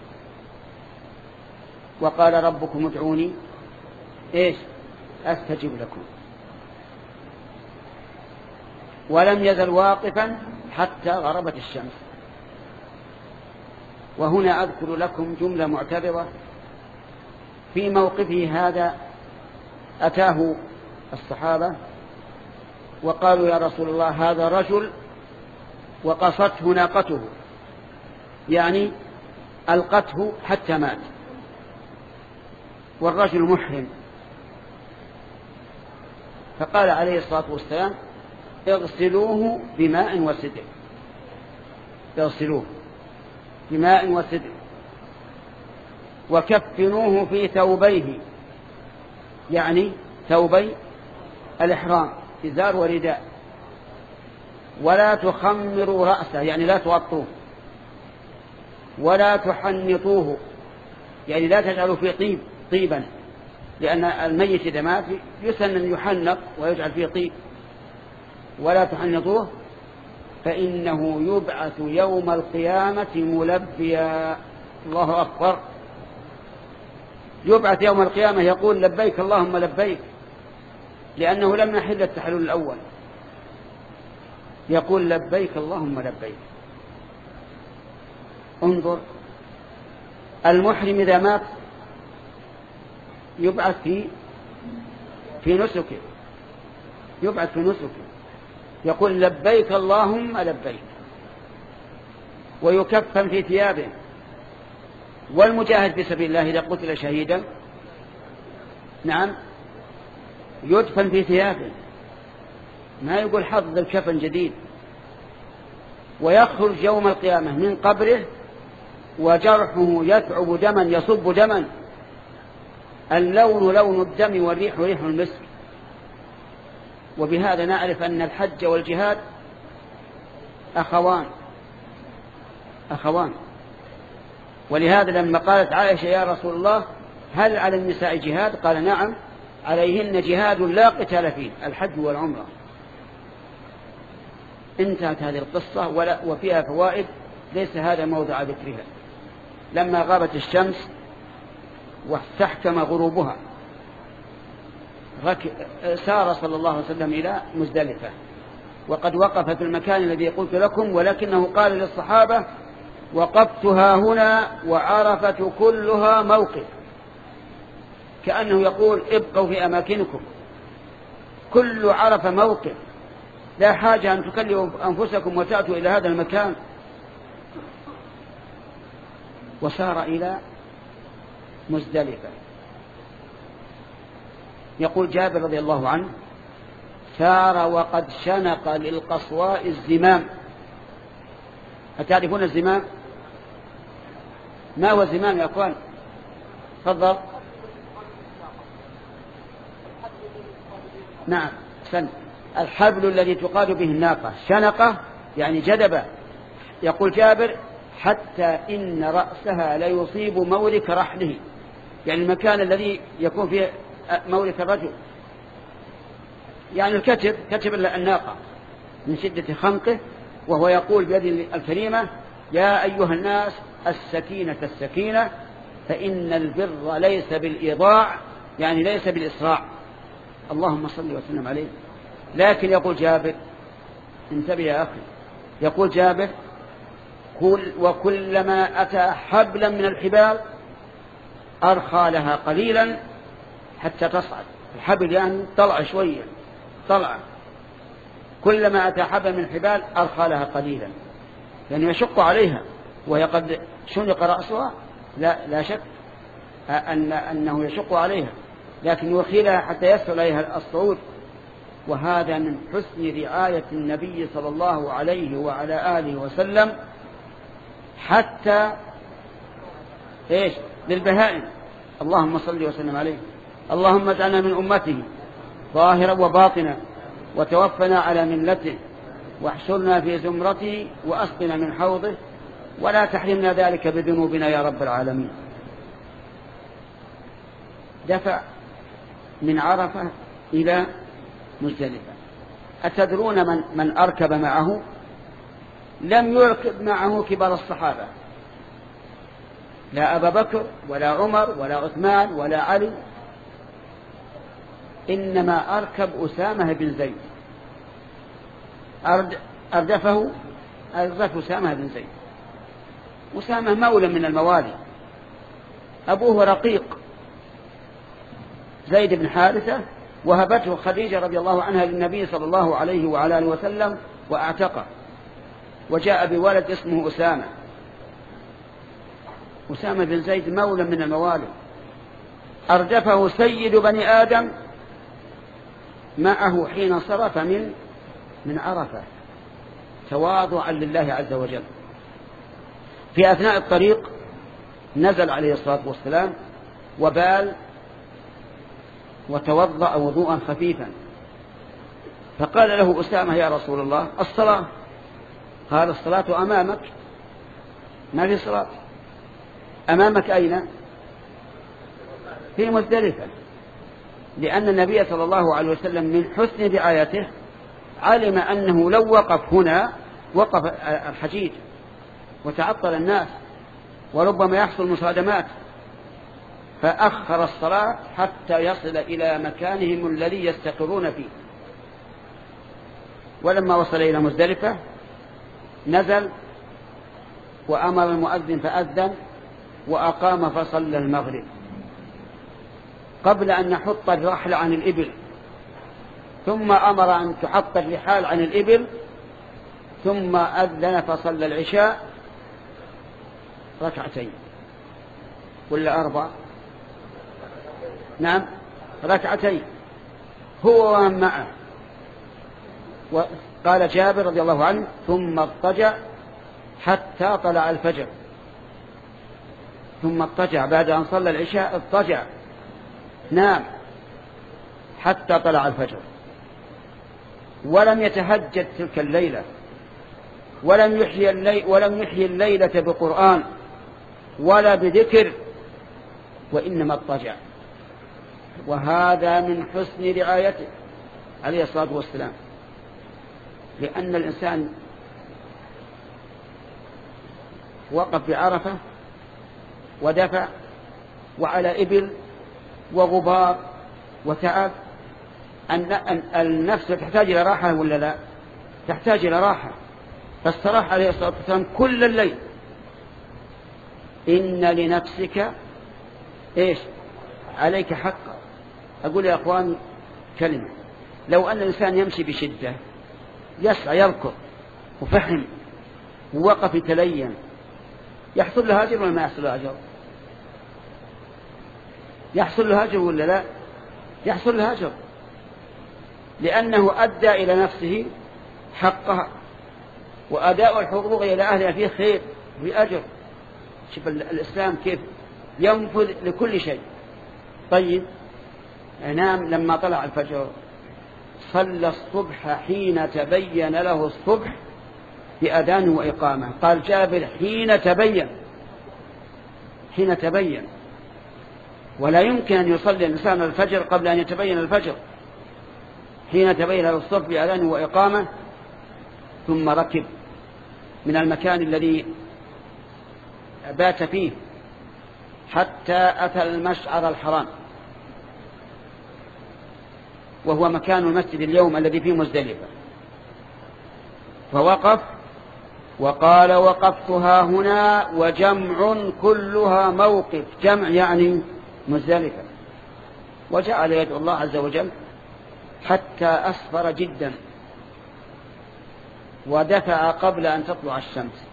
وقال ربكم ادعوني إيش أستجب لكم. ولم يزل واقفا حتى غربت الشمس. وهنا أذكر لكم جملة معتبرة في موقفه هذا. أتاه الصحابة وقالوا يا رسول الله هذا رجل وقصته ناقته، يعني ألقته حتى مات، والرجل محرم. فقال عليه الصلاة والسلام اغسلوه بماء وسدر، اغسلوه بماء وسدر، وكفنوه في ثوبيه، يعني ثوبي الإحرام إزار ورداء، ولا تخمروا رأسه، يعني لا تغطوه، ولا تحنطوه، يعني لا تجعلوا فيه طيب طيبا، لأن الميت إذا مات يسن أن يحنط ويجعل فيه طيب. ولا تحنطوه فإنه يبعث يوم القيامة ملبيا. الله أكبر. يبعث يوم القيامة يقول لبيك اللهم لبيك، لأنه لم يحل التحلل الأول، يقول لبيك اللهم لبيك. انظر، المحرم إذا مات يبعث في في نسكه، يبعث في نسكه يقول لبيك اللهم لبيك، ويكفن في ثيابه. والمجاهد في سبيل الله إذا قتل شهيدا نعم يدفن في ثيابه، ما يقول حظ الكفن جديد. ويخرج يوم القيامة من قبره وجرحه يثعب دما يصب دما، اللون لون الدم والريح ريح المسك. وبهذا نعرف أن الحج والجهاد أخوان أخوان. ولهذا لما قالت عائشة يا رسول الله هل على النساء جهاد؟ قال نعم عليهن جهاد لا قتال فيه، الحج والعمرة. انتهت هذه القصة وفيها فوائد ليس هذا موضع ذكرها. لما غابت الشمس واستحكم غروبها سار صلى الله عليه وسلم إلى مزدلفة، وقد وقف في المكان الذي قلت لكم، ولكنه قال للصحابة وقفتها هنا وعرفة كلها موقف، كأنه يقول ابقوا في أماكنكم، كل عرفة موقف، لا حاجة أن تكلموا أنفسكم وتأتوا إلى هذا المكان. وسار إلى مزدلفة. يقول جابر رضي الله عنه سار وقد شنق للقصواء الزمام. أتعرفون الزمام؟ ما هو الزمام يا أخوان؟ تفضل. نعم سن الحبل الذي تقاد به الناقة شنقة يعني جدبة. يقول جابر حتى إن رأسها ليصيب مورك رحله، يعني المكان الذي يكون فيه مورك الرجل، يعني الكتب كتب الناقة من شدة خنقه، وهو يقول بيده الكريمة يا أيها الناس السكينة السكينة فإن البر ليس بالإيضاع، يعني ليس بالإسراع. اللهم صل وسلم عليه. لكن يقول جابر انتبه يا أخي، يقول جابر كل وكلما أتى حبلا من الحبال أرخى لها قليلا حتى تصعد. الحبل يعني طلع شوية طلع، كلما أتى حبلا من الحبال أرخى لها قليلا، يعني يشق عليها وهي قد شنق رأسها، لا, لا شك أن أنه يشق عليها، لكن يخيلها حتى يسهل عليها الصعود. وهذا من حسن رعاية النبي صلى الله عليه وعلى آله وسلم حتى إيش للبهائم. اللهم صل وسلم عليه. اللهم اجعلنا من أمته ظاهرا وباطنا، وتوفنا على ملته، واحشرنا في زمرته، وأسقنا من حوضه، ولا تحرمنا ذلك بذنوبنا يا رب العالمين. دفع من عرفة إلى مزدلفة. أتدرون من, من أركب معه؟ لم يركب معه كبار الصحابة، لا أبا بكر ولا عمر ولا عثمان ولا علي، إنما أركب أسامة بن زيد. أرد أردفه أردف أسامة بن زيد. أسامة مولى من الموالي، أبوه رقيق زيد بن حارثة، وهبته خديجة رضي الله عنها للنبي صلى الله عليه وعلى آله وسلم وأعتقه، وجاء بولد اسمه أسامة. أسامة بن زيد مولى من الموالي، أردفه سيد بني آدم معه حين صرف من من عرفة تواضعا لله عز وجل. في أثناء الطريق نزل عليه الصلاة والسلام وبال وتوضأ وضوءا خفيفا، فقال له أسامة يا رسول الله الصلاة. قال الصلاة أمامك، ما في صلاة. أمامك أين؟ في مزدلفة، لأن النبي صلى الله عليه وسلم من حسن رعايته علم أنه لو وقف هنا وقف الحجيج وتعطل الناس وربما يحصل مصادمات، فأخر الصلاة حتى يصل إلى مكانهم الذي يستقرون فيه. ولما وصل إلى مزدلفة نزل وأمر المؤذن فأذن وأقام فصلى المغرب قبل أن نحط الرحل عن الإبل، ثم أمر أن تحط الرحال عن الإبل، ثم أذن فصلى العشاء ركعتين ولا أربع؟ نعم ركعتين هو ومن معه. وقال جابر رضي الله عنه ثم اضطجع حتى طلع الفجر، ثم اضطجع بعد أن صلى العشاء اضطجع نام حتى طلع الفجر، ولم يتهجد تلك الليلة، ولم يحيي الليل ولم يحيي الليلة بقرآن ولا بذكر، وإنما اضطجع. وهذا من حسن رعايته عليه الصلاة والسلام، لأن الإنسان وقف بعرفة ودفع وعلى إبل وغبار وتعب، النفس تحتاج إلى راحة ولا لا؟ تحتاج إلى راحة، فاستراح عليه الصلاة والسلام كل الليل. إن لنفسك إيش عليك حقا. أقول يا أخواني كلمة، لو أن الإنسان يمشي بشدة يسعى يركض وفهم ووقف يتلين، يحصل له هجر ولا ما يحصل له هجر؟ يحصل له هجر ولا لا؟ يحصل له هجر، لأنه أدى إلى نفسه حقها، وأداء الحقوق إلى أهلها فيه خير بأجر. شوف الإسلام كيف ينفذ لكل شيء. طيب نام لما طلع الفجر، صلى الصبح حين تبين له الصبح بأذان وإقامة. قال جابر حين تبين، حين تبين، ولا يمكن أن يصلي الإنسان الفجر قبل أن يتبين الفجر. حين تبين له الصبح بأذان وإقامة، ثم ركب من المكان الذي بات فيه حتى أتى المشعر الحرام، وهو مكان المسجد اليوم الذي فيه مزدلفة، فوقف وقال وقفت ها هنا وجمع كلها موقف، جمع يعني مزدلفة، وجعل يدعو الله عز وجل حتى أسفر جدا ودفع قبل أن تطلع الشمس.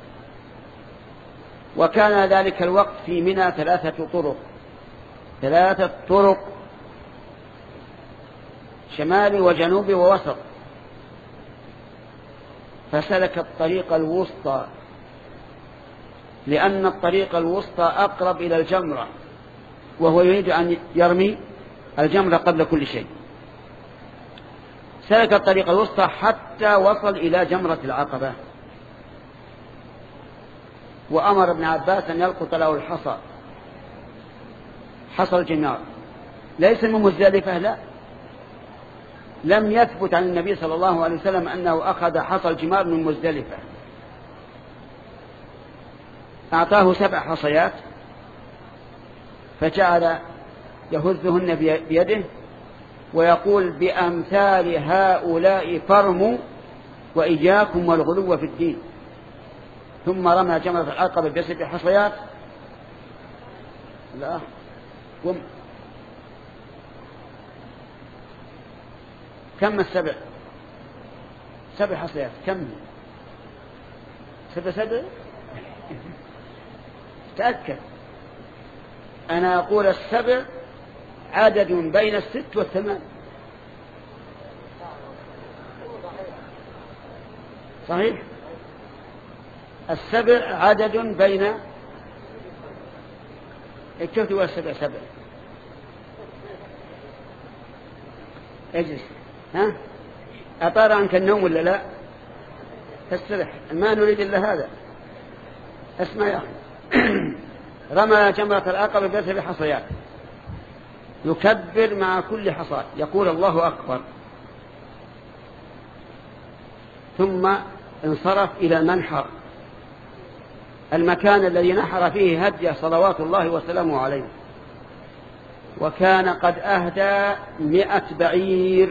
وكان ذلك الوقت في منى ثلاثة طرق، ثلاثة طرق، شمالي وجنوبي ووسط، فسلك الطريق الوسطى لأن الطريق الوسطى أقرب إلى الجمرة، وهو يريد أن يرمي الجمرة قبل كل شيء. سلك الطريق الوسطى حتى وصل إلى جمرة العقبة، وأمر ابن عباس أن يلقط له الحصى، حصى الجمار، ليس من مزدلفة، لا، لم يثبت عن النبي صلى الله عليه وسلم أنه أخذ حصى الجمار من مزدلفة. أعطاه سبع حصيات فجعل يهزهن بيده ويقول بأمثال هؤلاء فرموا وإياكم والغلو في الدين. ثم رمى جمرة العقبة بسبع حصيات. لا قم، كم السبع؟ سبع حصيات، كم؟ سبع سبع؟ تأكد، أنا أقول السبع عدد بين الست والثمان، صحيح؟ السبع عدد بين، اكتبت هو السبع سبع، اجلس، ها؟ أطار عنك النوم ولا لا؟ استرح، ما نريد إلا هذا. اسمع يا أخي. رمى جمرة العقبة بسبع حصيات، يكبر مع كل حصاة، يقول الله أكبر، ثم انصرف إلى المنحر، المكان الذي نحر فيه هديه صلوات الله وسلامه عليه، وكان قد أهدى مئة بعير،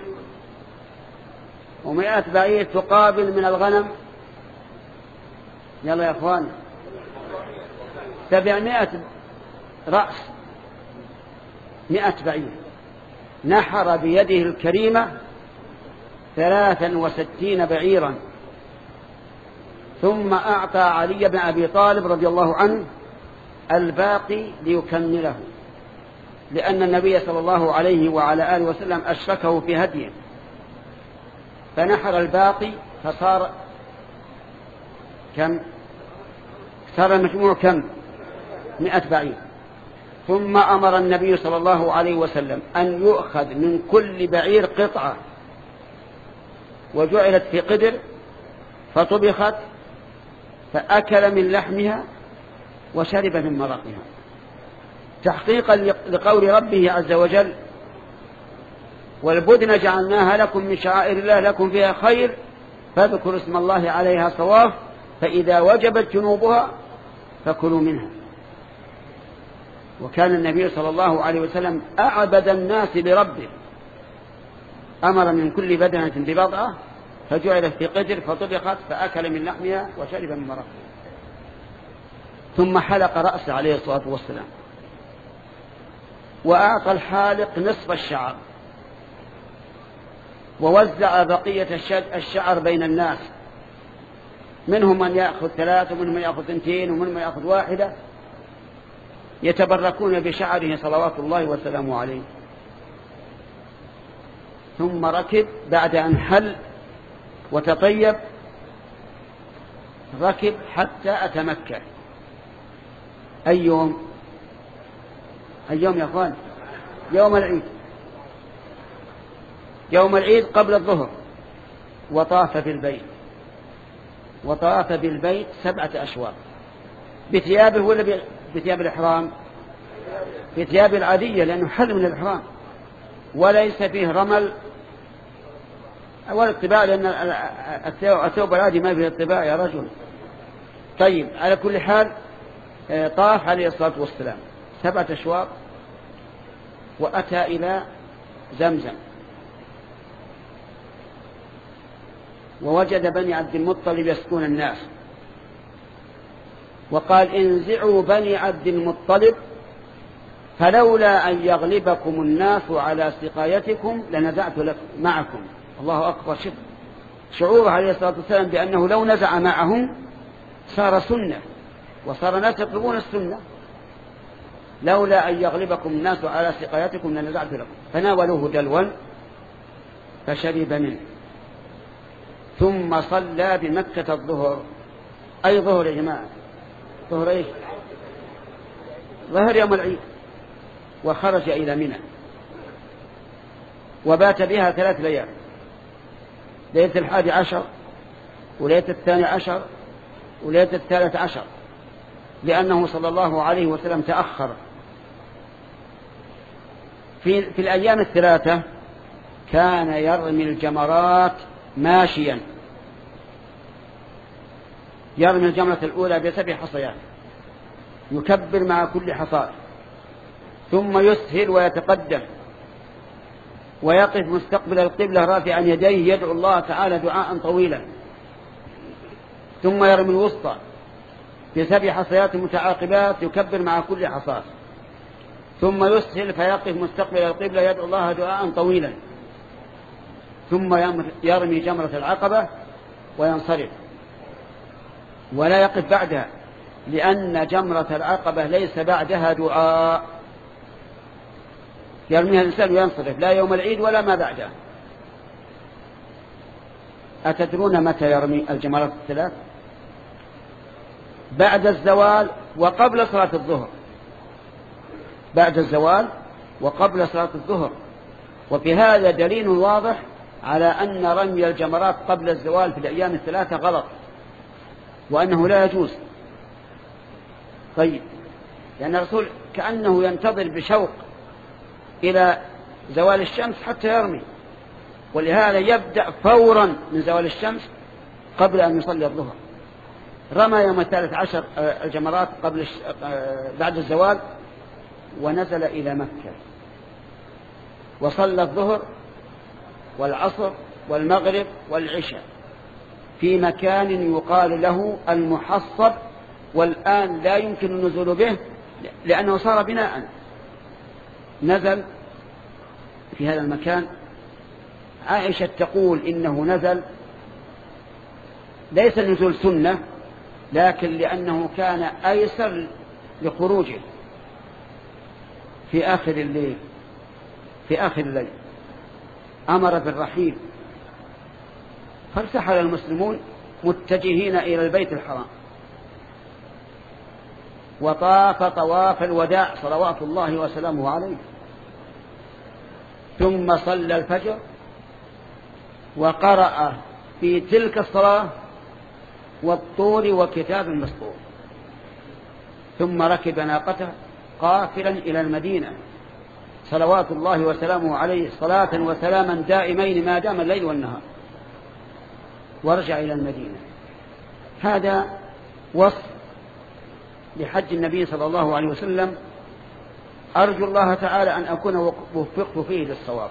ومئة بعير تقابل من الغنم، يلا يا أخوان، سبعمائة رأس، مئة بعير. نحر بيده الكريمة ثلاثا وستين بعيرا، ثم أعطى علي بن أبي طالب رضي الله عنه الباقي ليكمله، لأن النبي صلى الله عليه وعلى آله وسلم أشركه في هديه، فنحر الباقي فصار كم؟ صار المجموع كم؟ مئة بعير. ثم أمر النبي صلى الله عليه وسلم أن يؤخذ من كل بعير قطعة، وجعلت في قدر فطبخت، فأكل من لحمها وشرب من مرقها، تحقيقا لقول ربه عز وجل: والبدن جعلناها لكم من شعائر الله لكم فيها خير فاذكروا اسم الله عليها صواف فإذا وجبت جنوبها فكلوا منها. وكان النبي صلى الله عليه وسلم أعبد الناس لربه، أمر من كل بدنة ببضعة فجعلت في قدر فطبخت، فأكل من لحمها وشرب من مرقها، ثم حلق رأسه عليه الصلاة والسلام، وأعطى الحالق نصف الشعر، ووزع بقية الشعر بين الناس، منهم من يأخذ ثلاث ومنهم من يأخذ اثنتين ومنهم من يأخذ واحدة، يتبركون بشعره صلوات الله وسلامه عليه. ثم ركب بعد أن حل وتطيب، ركب حتى أتى مكة. أي يوم؟ أي يوم يا أخوان؟ يوم العيد. يوم العيد قبل الظهر وطاف بالبيت وطاف بالبيت سبعة أشواط بثيابه ولا بثياب الإحرام؟ بثياب العادية لأنه حل من الإحرام، وليس فيه رمل ولا اطباع، لأن الثوب العادي ما فيه اطباع يا رجل. طيب على كل حال طاف عليه الصلاة والسلام سبعة أشواط وأتى إلى زمزم ووجد بني عبد المطلب يسكون الناس، وقال انزعوا بني عبد المطلب فلولا أن يغلبكم الناس على سقايتكم لنزعت معكم. الله أكبر. شوف شعوره عليه الصلاة والسلام بأنه لو نزع معهم صار سنة وصار الناس يطلبون السنة. لولا أن يغلبكم الناس على سقايتكم لنزعت لكم. فناولوه دلوا فشرب منه ثم صلى بمكة الظهر. أي ظهر يا جماعة؟ ظهر إيش؟ ظهر يوم العيد. وخرج إلى منى وبات بها ثلاث ليال، ليلة الحادي عشر وليلة الثاني عشر وليلة الثالث عشر، لأنه صلى الله عليه وسلم تأخر في, في الأيام الثلاثة. كان يرمي الجمرات ماشيا، يرمي الجمرة الأولى بسبع حصيات يكبر مع كل حصاة، ثم يسهل ويتقدم ويقف مستقبل القبلة رافعا يديه يدعو الله تعالى دعاء طويلا، ثم يرمي الوسطى بسبع حصيات متعاقبات يكبر مع كل حصاة، ثم يسهل فيقف مستقبل القبلة يدعو الله دعاء طويلا، ثم يرمي جمرة العقبة وينصرف ولا يقف بعدها، لأن جمرة العقبة ليس بعدها دعاء. يرميها الإنسان وينصرف لا يوم العيد ولا ما بعده. أتدرون متى يرمي الجمرات الثلاث؟ بعد الزوال وقبل صلاة الظهر. بعد الزوال وقبل صلاة الظهر. وفي هذا دليل واضح على أن رمي الجمرات قبل الزوال في الأيام الثلاثة غلط وأنه لا يجوز. طيب لأن الرسول كأنه ينتظر بشوق إلى زوال الشمس حتى يرمي، ولهذا يبدأ فورا من زوال الشمس قبل أن يصلي الظهر. رمى يوم الثالث عشر الجمرات قبل بعد الزوال ونزل إلى مكة وصلى الظهر والعصر والمغرب والعشاء في مكان يقال له المحصب، والآن لا يمكن النزول به لأنه صار بناء. نزل في هذا المكان. عائشة تقول إنه نزل ليس النزول سنة، لكن لأنه كان أيسر لخروجه في آخر الليل. في آخر الليل أمر بالرحيل فارتحل المسلمون متجهين إلى البيت الحرام، وطاف طواف الوداع صلوات الله وسلامه عليه، ثم صلى الفجر وقرأ في تلك الصلاة والطور وكتاب مسطور، ثم ركب ناقته قافلا إلى المدينة صلوات الله وسلامه عليه صلاة وسلاما دائمين ما دام الليل والنهار، ورجع إلى المدينة. هذا وصف لحج النبي صلى الله عليه وسلم، أرجو الله تعالى أن أكون وفقت فيه للصواب.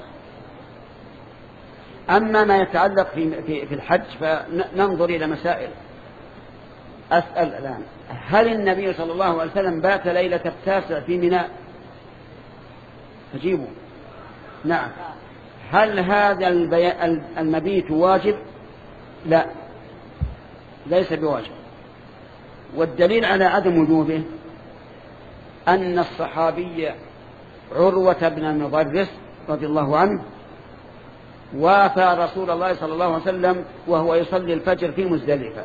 أما ما يتعلق في, في, في الحج فننظر إلى مسائل. أسأل الآن، هل النبي صلى الله عليه وسلم بات ليلة التاسع في ميناء؟ أجيبوا نعم. هل هذا المبيت واجب؟ لا، ليس بواجب. والدليل على عدم وجوبه أن الصحابي عروة بن المضرس رضي الله عنه وافى رسول الله صلى الله عليه وسلم وهو يصلي الفجر في مزدلفة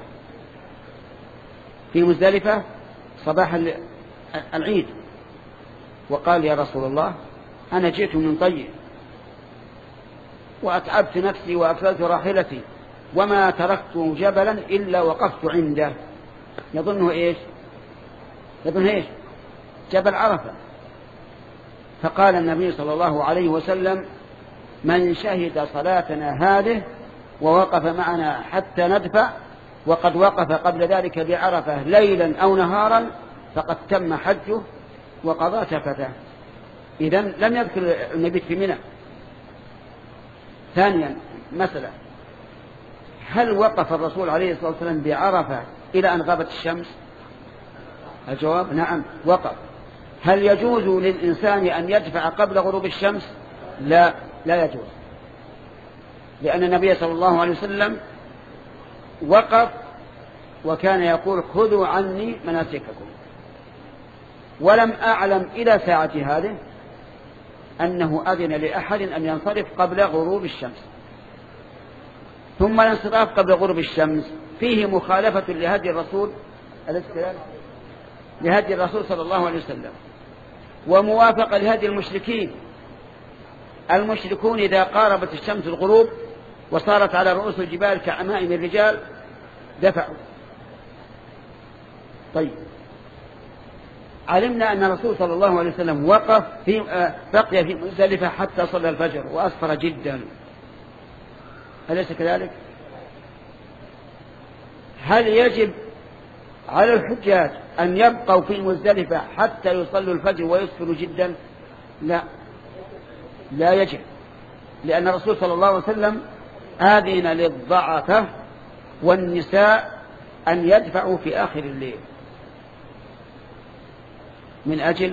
في مزدلفة صباح العيد، وقال يا رسول الله أنا جئت من طيب وأتعبت نفسي وأكلت راحلتي وما تركت جبلا إلا وقفت عنده، يظنه إيش؟ يظنه إيش؟ جبل عرفة. فقال النبي صلى الله عليه وسلم: من شهد صلاتنا هذه ووقف معنا حتى ندفع وقد وقف قبل ذلك بعرفة ليلا أو نهارا فقد تم حجه وقضى تفته. إذن لم يذكر المبيت في منى. ثانيا مسألة: هل وقف الرسول عليه الصلاة والسلام بعرفة إلى أن غابت الشمس؟ الجواب: نعم وقف. هل يجوز للإنسان أن يدفع قبل غروب الشمس؟ لا، لا يجوز، لأن النبي صلى الله عليه وسلم وقف وكان يقول: خذوا عني مناسككم. ولم أعلم إلى ساعة هذه أنه أذن لأحد أن ينصرف قبل غروب الشمس. ثم الانصراف قبل غروب الشمس فيه مخالفة لهدي الرسول لهدي الرسول صلى الله عليه وسلم، وموافقة لهدي المشركين. المشركون إذا قاربت الشمس الغروب وصارت على رؤوس الجبال كعمائم الرجال دفعوا. طيب، علمنا أن الرسول صلى الله عليه وسلم وقف في بقي في مزدلفة حتى صلى الفجر وأسفر جدا، أليس كذلك؟ هل يجب على الحجاج أن يبقوا في مزدلفة حتى يصلوا الفجر ويسفروا جدا؟ لا، لا يجب، لأن الرسول صلى الله عليه وسلم آذن للضعفة والنساء أن يدفعوا في آخر الليل من أجل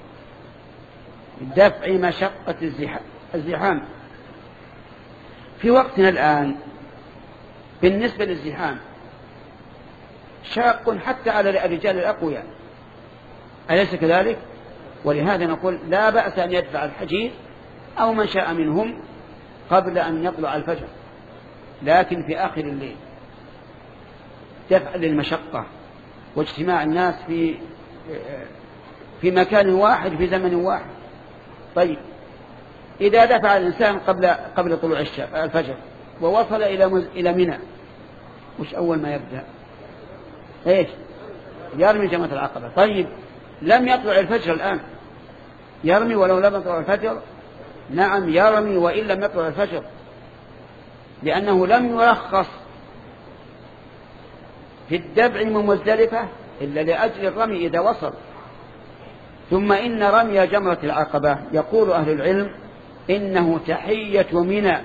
دفع مشقة الزحام. في وقتنا الآن بالنسبة للزحام شاق حتى على الرجال الأقوياء، أليس كذلك؟ ولهذا نقول لا بأس أن يدفع الحجيج أو من شاء منهم قبل أن يطلع الفجر، لكن في آخر الليل دفع للمشقة واجتماع الناس في في مكان واحد في زمن واحد. طيب، إذا دفع الإنسان قبل قبل طلوع الفجر ووصل إلى إلى منى، مش أول ما يبدأ إيش؟ يرمي جمرة العقبة. طيب، لم يطلع الفجر الآن، يرمي ولو لم يطلع الفجر؟ نعم يرمي وإن لم يطلع الفجر، لأنه لم يرخص في الدفع من مزدلفة إلا لأجل الرمي إذا وصل. ثم إن رمي جمرة العقبة يقول أهل العلم إنه تحية منى،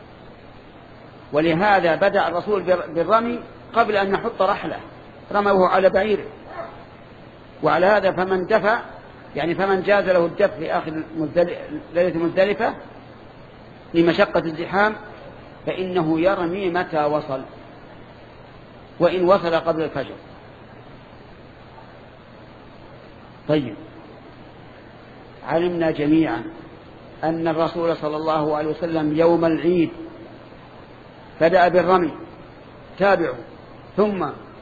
ولهذا بدأ الرسول بالرمي قبل أن يحط رحله، رموه على بعيره. وعلى هذا فمن دفع يعني فمن جاز له الدفع في آخر ليلة مزدلفة لمشقة الزحام فإنه يرمي متى وصل وإن وصل قبل الفجر. طيب، علمنا جميعا أن الرسول صلى الله عليه وسلم يوم العيد بدأ بالرمي، تابعوا، ثم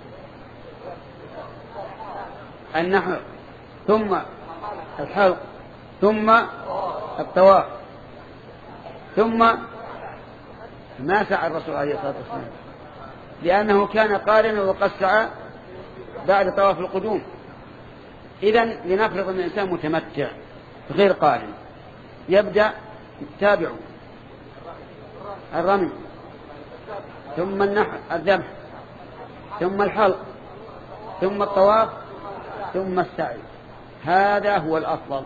النحر، ثم الحلق، ثم الطواف، ثم ما سعى الرسول عليه الصلاة والسلام لأنه كان قارنا وقد سعى بعد طواف القدوم. إذن لنفرض أن الإنسان متمتع غير قارن، يبدأ تابعوا الرمي، ثم النحر الذبح، ثم الحلق، ثم الطواف، ثم السعي. هذا هو الأفضل.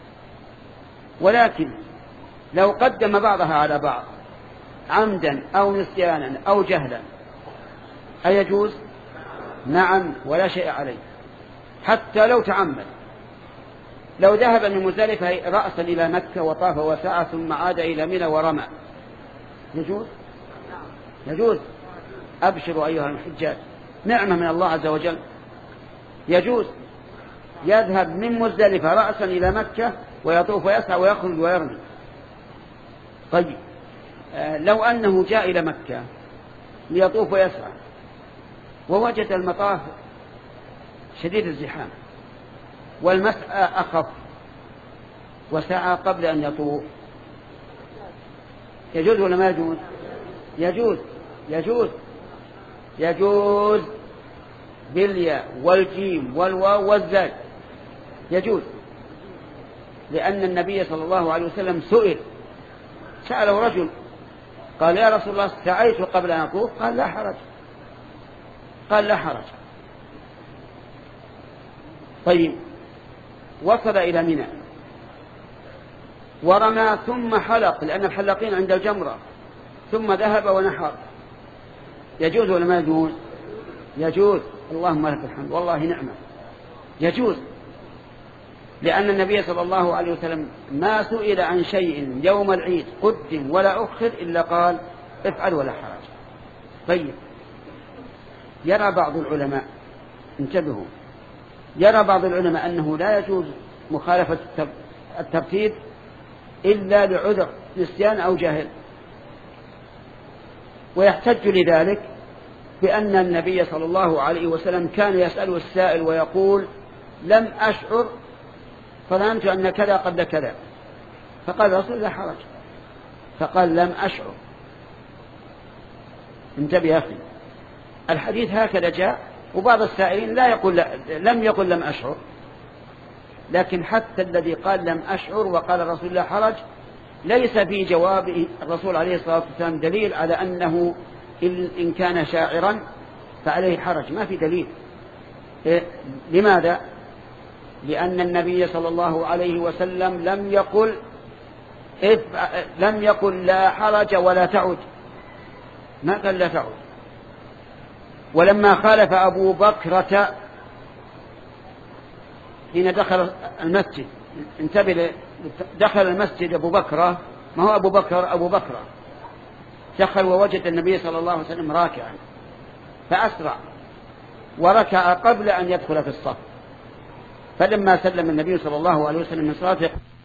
ولكن لو قدم بعضها على بعض عمدا أو نسيانا أو جهلا أيجوز؟ نعم، ولا شيء عليه حتى لو تعمد. لو ذهب من مزدلفة رأسا إلى مكة وطاف وسعى ثم عاد إلى منى ورمى يجوز؟ يجوز. أبشروا أيها الحجاج، نعمة من الله عز وجل، يجوز. يذهب من مزدلفة رأسا إلى مكة ويطوف ويسعى ويخرج ويرمي. طيب، لو أنه جاء إلى مكة ليطوف ويسعى ووجد المطاف شديد الزحام والمسعى أخف وسعى قبل أن يطوف، يجوز ولا ما يجوز؟ يجوز يجوز يجوز بالياء والجيم والواو والزاي يجوز، لأن النبي صلى الله عليه وسلم سئل، سأله رجل قال يا رسول الله سعيت قبل أن أطوف، قال لا حرج، قال لا حرج. طيب، وصل إلى منى ورمى ثم حلق، لأن الحلاقين عند الجمرة، ثم ذهب ونحر، يجوز ولا ما يجوز؟ يجوز، اللهم لك الحمد، والله نعمة، يجوز، لأن النبي صلى الله عليه وسلم ما سئل عن شيء يوم العيد قدم ولا أخر إلا قال افعل ولا حرج. طيب، يرى بعض العلماء، انتبهوا، يرى بعض العلماء أنه لا يجوز مخالفة الترتيب إلا لعذر نسيان أو جهل، ويحتج لذلك بأن النبي صلى الله عليه وسلم كان يسأل السائل ويقول لم أشعر فظننت أن كذا قبل كذا، فقال الرسول لا حرج، فقال لم أشعر. انتبه يا أخي، الحديث هكذا جاء، وبعض السائلين لا يقول لا لم يقل لم أشعر، لكن حتى الذي قال لم أشعر وقال الرسول لا حرج ليس في جواب الرسول عليه الصلاة والسلام دليل على أنه إن كان شاعرا فعليه حرج، ما في دليل. إيه؟ لماذا؟ لأن النبي صلى الله عليه وسلم لم يقل لم يقل لا حرج ولا تعد، ما قال لا تعد. ولما خالف أبو بكرة حين دخل المسجد، انتبه، دخل المسجد أبو بكرة، ما هو أبو بكر، أبو بكرة دخل ووجد النبي صلى الله عليه وسلم راكعا فأسرع وركع قبل أن يدخل في الصف، فلما سلم النبي صلى الله عليه وسلم من صلاته